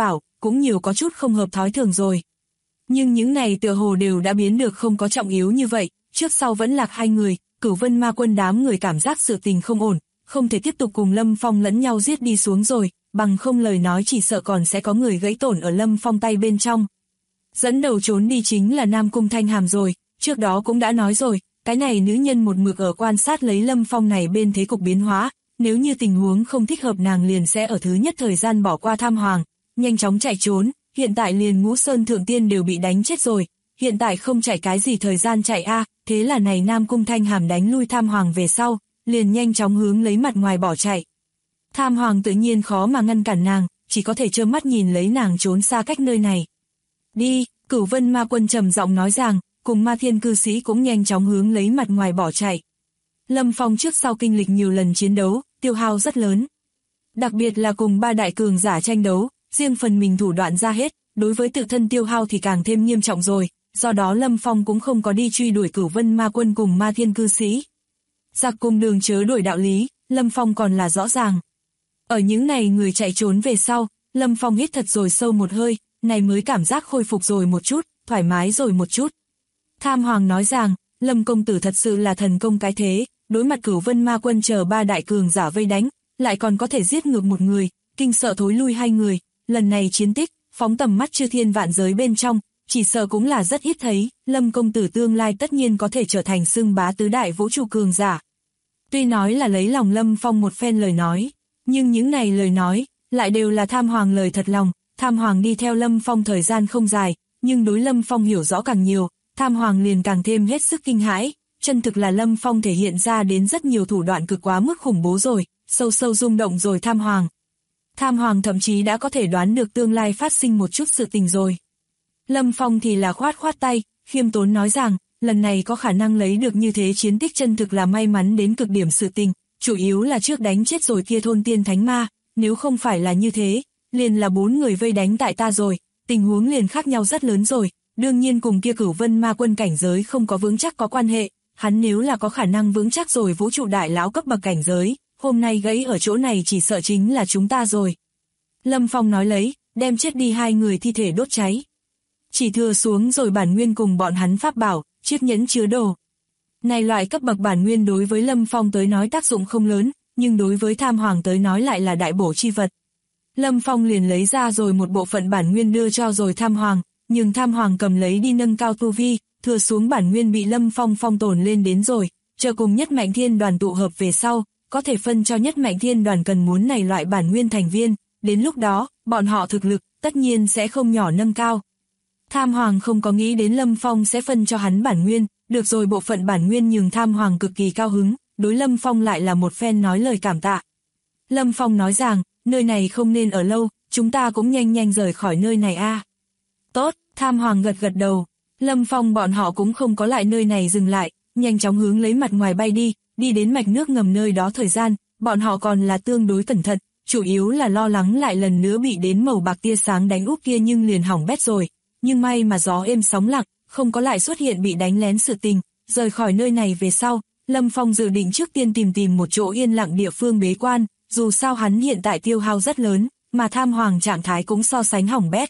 cũng nhiều có chút không hợp thói thường rồi. Nhưng những này tựa hồ đều đã biến được không có trọng yếu như vậy, trước sau vẫn lạc hai người, Cửu Vân Ma Quân đám người cảm giác sự tình không ổn, không thể tiếp tục cùng Lâm Phong lẫn nhau giết đi xuống rồi, bằng không lời nói chỉ sợ còn sẽ có người gãy tổn ở Lâm Phong tay bên trong. Dẫn đầu trốn đi chính là Nam Cung Thanh Hàm rồi, trước đó cũng đã nói rồi, cái này nữ nhân một mực ở quan sát lấy Lâm Phong này bên thế cục biến hóa, nếu như tình huống không thích hợp nàng liền sẽ ở thứ nhất thời gian bỏ qua Tham Hoàng, nhanh chóng chạy trốn, hiện tại liền Ngũ Sơn Thượng Tiên đều bị đánh chết rồi, hiện tại không chạy cái gì thời gian chạy a, thế là này Nam Cung Thanh Hàm đánh lui Tham Hoàng về sau, liền nhanh chóng hướng lấy mặt ngoài bỏ chạy. Tham Hoàng tự nhiên khó mà ngăn cản nàng, chỉ có thể trơ mắt nhìn lấy nàng trốn xa cách nơi này. Đi, Cửu Vân Ma Quân trầm giọng nói rằng, cùng Ma Thiên cư sĩ cũng nhanh chóng hướng lấy mặt ngoài bỏ chạy. Lâm Phong trước sau kinh lịch nhiều lần chiến đấu, tiêu hao rất lớn. Đặc biệt là cùng ba đại cường giả tranh đấu, riêng phần mình thủ đoạn ra hết, đối với tự thân tiêu hao thì càng thêm nghiêm trọng rồi, do đó Lâm Phong cũng không có đi truy đuổi Cửu Vân Ma Quân cùng Ma Thiên cư sĩ. Giặc cùng đường chớ đuổi đạo lý, Lâm Phong còn là rõ ràng. Ở những này người chạy trốn về sau, Lâm Phong hít thật rồi sâu một hơi, này mới cảm giác khôi phục rồi một chút, thoải mái rồi một chút. Tham Hoàng nói rằng, Lâm công tử thật sự là thần công cái thế, đối mặt Cửu Vân Ma Quân chờ ba đại cường giả vây đánh, lại còn có thể giết ngược một người, kinh sợ thối lui hai người, lần này chiến tích, phóng tầm mắt chư thiên vạn giới bên trong, chỉ sợ cũng là rất ít thấy, Lâm công tử tương lai tất nhiên có thể trở thành xưng bá tứ đại vũ trụ cường giả. Tuy nói là lấy lòng Lâm Phong một phen lời nói, nhưng những này lời nói, lại đều là Tham Hoàng lời thật lòng, Tham Hoàng đi theo Lâm Phong thời gian không dài, nhưng đối Lâm Phong hiểu rõ càng nhiều, Tham Hoàng liền càng thêm hết sức kinh hãi, chân thực là Lâm Phong thể hiện ra đến rất nhiều thủ đoạn cực quá mức khủng bố rồi, sâu sâu rung động rồi Tham Hoàng. Tham Hoàng thậm chí đã có thể đoán được tương lai phát sinh một chút sự tình rồi. Lâm Phong thì là khoát khoát tay, khiêm tốn nói rằng, lần này có khả năng lấy được như thế chiến tích chân thực là may mắn đến cực điểm sự tình, chủ yếu là trước đánh chết rồi kia thôn tiên thánh ma, nếu không phải là như thế, liền là 4 người vây đánh tại ta rồi, tình huống liền khác nhau rất lớn rồi, đương nhiên cùng kia Cửu Vân Ma Quân cảnh giới không có vững chắc có quan hệ, hắn nếu là có khả năng vững chắc rồi vũ trụ đại lão cấp bậc cảnh giới, hôm nay gãy ở chỗ này chỉ sợ chính là chúng ta rồi. Lâm Phong nói lấy, đem chết đi 2 người thi thể đốt cháy. Chỉ thừa xuống rồi bản nguyên cùng bọn hắn pháp bảo, chiếc nhẫn chứa đồ. Này loại cấp bậc bản nguyên đối với Lâm Phong tới nói tác dụng không lớn, nhưng đối với Tham Hoàng tới nói lại là đại bổ chi vật. Lâm Phong liền lấy ra rồi một bộ phận bản nguyên đưa cho rồi Tham Hoàng, nhưng Tham Hoàng cầm lấy đi nâng cao tu vi, thừa xuống bản nguyên bị Lâm Phong phong tồn lên đến rồi, chờ cùng Nhất Mạnh Thiên Đoàn tụ hợp về sau, có thể phân cho Nhất Mạnh Thiên Đoàn cần muốn này loại bản nguyên thành viên, đến lúc đó, bọn họ thực lực, tất nhiên sẽ không nhỏ nâng cao. Tham Hoàng không có nghĩ đến Lâm Phong sẽ phân cho hắn bản nguyên, được rồi bộ phận bản nguyên nhường Tham Hoàng cực kỳ cao hứng, đối Lâm Phong lại là một phen nói lời cảm tạ. Lâm Phong nói rằng, nơi này không nên ở lâu, chúng ta cũng nhanh nhanh rời khỏi nơi này a. Tốt, Tham Hoàng gật gật đầu, Lâm Phong bọn họ cũng không có lại nơi này dừng lại, nhanh chóng hướng lấy mặt ngoài bay đi, đi đến mạch nước ngầm nơi đó thời gian, bọn họ còn là tương đối cẩn thận, chủ yếu là lo lắng lại lần nữa bị đến màu bạc tia sáng đánh úp kia nhưng liền hỏng bét rồi. Nhưng may mà gió êm sóng lặng, không có lại xuất hiện bị đánh lén sự tình, rời khỏi nơi này về sau, Lâm Phong dự định trước tiên tìm một chỗ yên lặng địa phương bế quan, dù sao hắn hiện tại tiêu hao rất lớn, mà Tham Hoàng trạng thái cũng so sánh hỏng bét.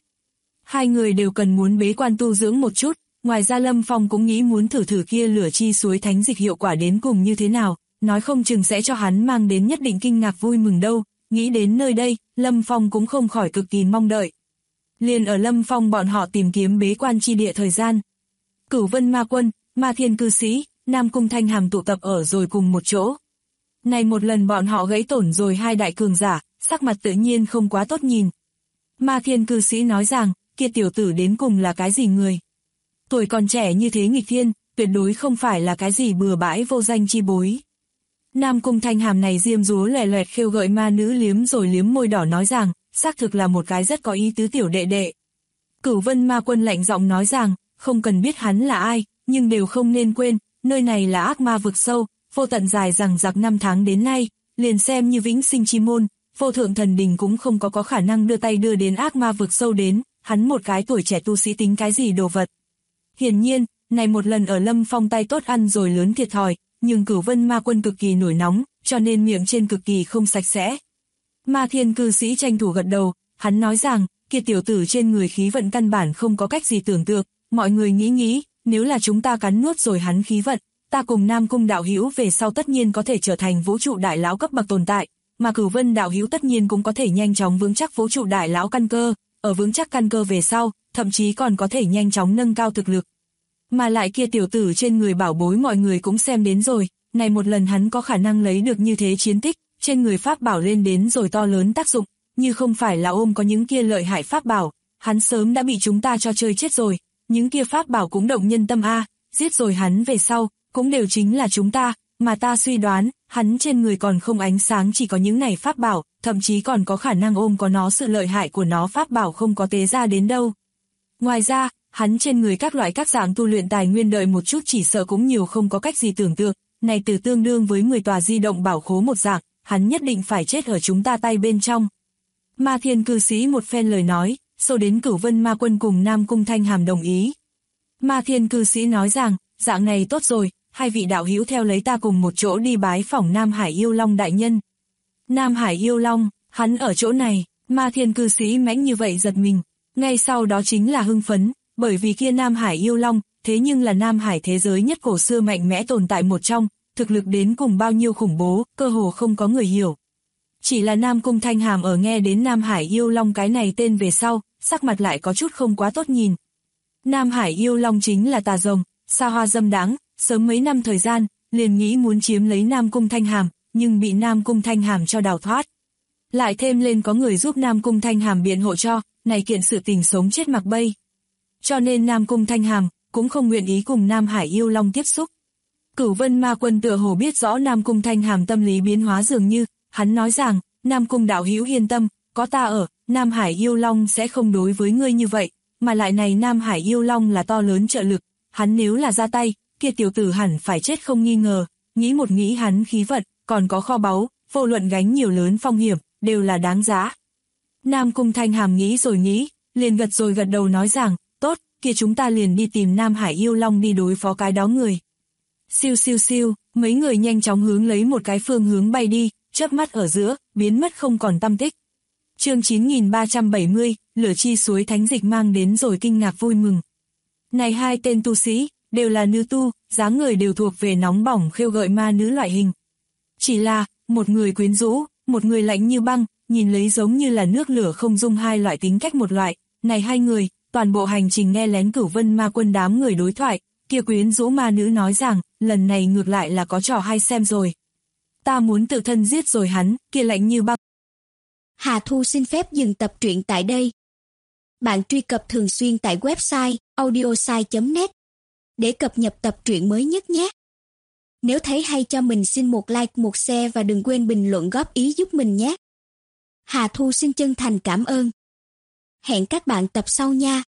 2 người đều cần muốn bế quan tu dưỡng một chút, ngoài ra Lâm Phong cũng nghĩ muốn thử kia lửa chi suối thánh dịch hiệu quả đến cùng như thế nào, nói không chừng sẽ cho hắn mang đến nhất định kinh ngạc vui mừng đâu, nghĩ đến nơi đây, Lâm Phong cũng không khỏi cực kỳ mong đợi. Liền ở Lâm Phong bọn họ tìm kiếm bế quan chi địa thời gian. Cửu Vân Ma Quân, Ma Thiên cư sĩ, Nam Cung Thanh Hàm tụ tập ở rồi cùng một chỗ. Này một lần bọn họ gãy tổn rồi 2 đại cường giả, sắc mặt tự nhiên không quá tốt nhìn. Ma Thiên cư sĩ nói rằng, kia tiểu tử đến cùng là cái gì người? Tuổi còn trẻ như thế nghịch thiên, tuyệt đối không phải là cái gì bừa bãi vô danh chi bối. Nam Cung Thanh Hàm này diêm dúa lòe loẹt khêu gợi ma nữ liếm rồi liếm môi đỏ nói rằng, xác thực là một cái rất có ý tứ tiểu đệ đệ. Cửu Vân Ma Quân lạnh giọng nói rằng, không cần biết hắn là ai, nhưng đều không nên quên, nơi này là ác ma vực sâu, vô tận dài rằng giặc 5 tháng đến nay, liền xem như vĩnh sinh chi môn, vô thượng thần đình cũng không có khả năng đưa tay đưa đến ác ma vực sâu đến, hắn một cái tuổi trẻ tu sĩ tính cái gì đồ vật. Hiển nhiên, này một lần ở Lâm Phong tay tốt ăn rồi lớn thiệt thòi, nhưng Cửu Vân Ma Quân cực kỳ nổi nóng, cho nên miệng trên cực kỳ không sạch sẽ. Ma Thiên cư sĩ tranh thủ gật đầu, hắn nói rằng, kia tiểu tử trên người khí vận căn bản không có cách gì tưởng tượng, mọi người nghĩ, nếu là chúng ta cắn nuốt rồi hắn khí vận, ta cùng Nam Cung đạo hữu về sau tất nhiên có thể trở thành vũ trụ đại lão cấp bậc tồn tại, mà Cửu Vân đạo hữu tất nhiên cũng có thể nhanh chóng vững chắc vũ trụ đại lão căn cơ, ở vững chắc căn cơ về sau, thậm chí còn có thể nhanh chóng nâng cao thực lực. Mà lại kia tiểu tử trên người bảo bối mọi người cũng xem đến rồi, này một lần hắn có khả năng lấy được như thế chiến tích, trên người pháp bảo lên đến rồi to lớn tác dụng, như không phải là ôm có những kia lợi hại pháp bảo, hắn sớm đã bị chúng ta cho chơi chết rồi, những kia pháp bảo cũng động nhân tâm a, giết rồi hắn về sau, cũng đều chính là chúng ta, mà ta suy đoán, hắn trên người còn không ánh sáng chỉ có những này pháp bảo, thậm chí còn có khả năng ôm có nó sự lợi hại của nó pháp bảo không có tế ra đến đâu. Ngoài ra, hắn trên người các loại các dạng tu luyện tài nguyên đợi một chút chỉ sợ cũng nhiều không có cách gì tưởng tượng, này từ tương đương với 10 tòa di động bảo khố một dạng, hắn nhất định phải chết ở chúng ta tay bên trong. Ma Thiên cư sĩ một phen lời nói, sau đến Cửu Vân Ma Quân cùng Nam Cung Thanh Hàm đồng ý. Ma Thiên cư sĩ nói rằng, dạng này tốt rồi, hai vị đạo hữu theo lấy ta cùng một chỗ đi bái phỏng Nam Hải Yêu Long đại nhân. Nam Hải Yêu Long, hắn ở chỗ này, Ma Thiên cư sĩ mãnh như vậy giật mình, ngay sau đó chính là hưng phấn, bởi vì kia Nam Hải Yêu Long, thế nhưng là Nam Hải thế giới nhất cổ xưa mạnh mẽ tồn tại một trong, thực lực đến cùng bao nhiêu khủng bố, cơ hồ không có người hiểu. Chỉ là Nam Cung Thanh Hàm ở nghe đến Nam Hải Yêu Long cái này tên về sau, sắc mặt lại có chút không quá tốt nhìn. Nam Hải Yêu Long chính là tà rồng, xa hoa dâm đãng, sớm mấy năm thời gian, liền nghĩ muốn chiếm lấy Nam Cung Thanh Hàm, nhưng bị Nam Cung Thanh Hàm cho đào thoát. Lại thêm lên có người giúp Nam Cung Thanh Hàm biện hộ cho, này kiện sự tình sống chết mặc bay. Cho nên Nam Cung Thanh Hàm cũng không nguyện ý cùng Nam Hải Yêu Long tiếp xúc. Cửu Vân Ma Quân tựa hồ biết rõ Nam Cung Thanh Hàm tâm lý biến hóa dường như, hắn nói rằng, Nam Cung đạo hữu yên tâm, có ta ở, Nam Hải Yêu Long sẽ không đối với ngươi như vậy, mà lại này Nam Hải Yêu Long là to lớn trợ lực, hắn nếu là ra tay, kia tiểu tử hẳn phải chết không nghi ngờ, nghĩ hắn khí vận, còn có kho báu, vô luận gánh nhiều lớn phong hiểm, đều là đáng giá. Nam Cung Thanh Hàm nghĩ rồi nghĩ, liền gật đầu nói rằng, tốt, kia chúng ta liền đi tìm Nam Hải Yêu Long đi đối phó cái đó người. Siêu siêu siêu, mấy người nhanh chóng hướng lấy một cái phương hướng bay đi, chớp mắt ở giữa, biến mất không còn tăm tích. Chương 9370, lửa chi suối thánh dịch mang đến rồi kinh ngạc vui mừng. Này hai tên tu sĩ, đều là nữ tu, dáng người đều thuộc về nóng bỏng khêu gợi ma nữ loại hình. Chỉ là, một người quyến rũ, một người lạnh như băng, nhìn lấy giống như là nước lửa không dung hai loại tính cách một loại. Này hai người, toàn bộ hành trình nghe lén Cửu Vân Ma Quân đám người đối thoại, kia quyến rũ ma nữ nói rằng, lần này ngược lại là có trò hay xem rồi. Ta muốn tự thân giết rồi hắn, kia lạnh như băng. Hà Thu xin phép dừng tập truyện tại đây. Bạn truy cập thường xuyên tại website audiosai.net để cập nhật tập truyện mới nhất nhé. Nếu thấy hay cho mình xin một like, một share và đừng quên bình luận góp ý giúp mình nhé. Hà Thu xin chân thành cảm ơn. Hẹn các bạn tập sau nha.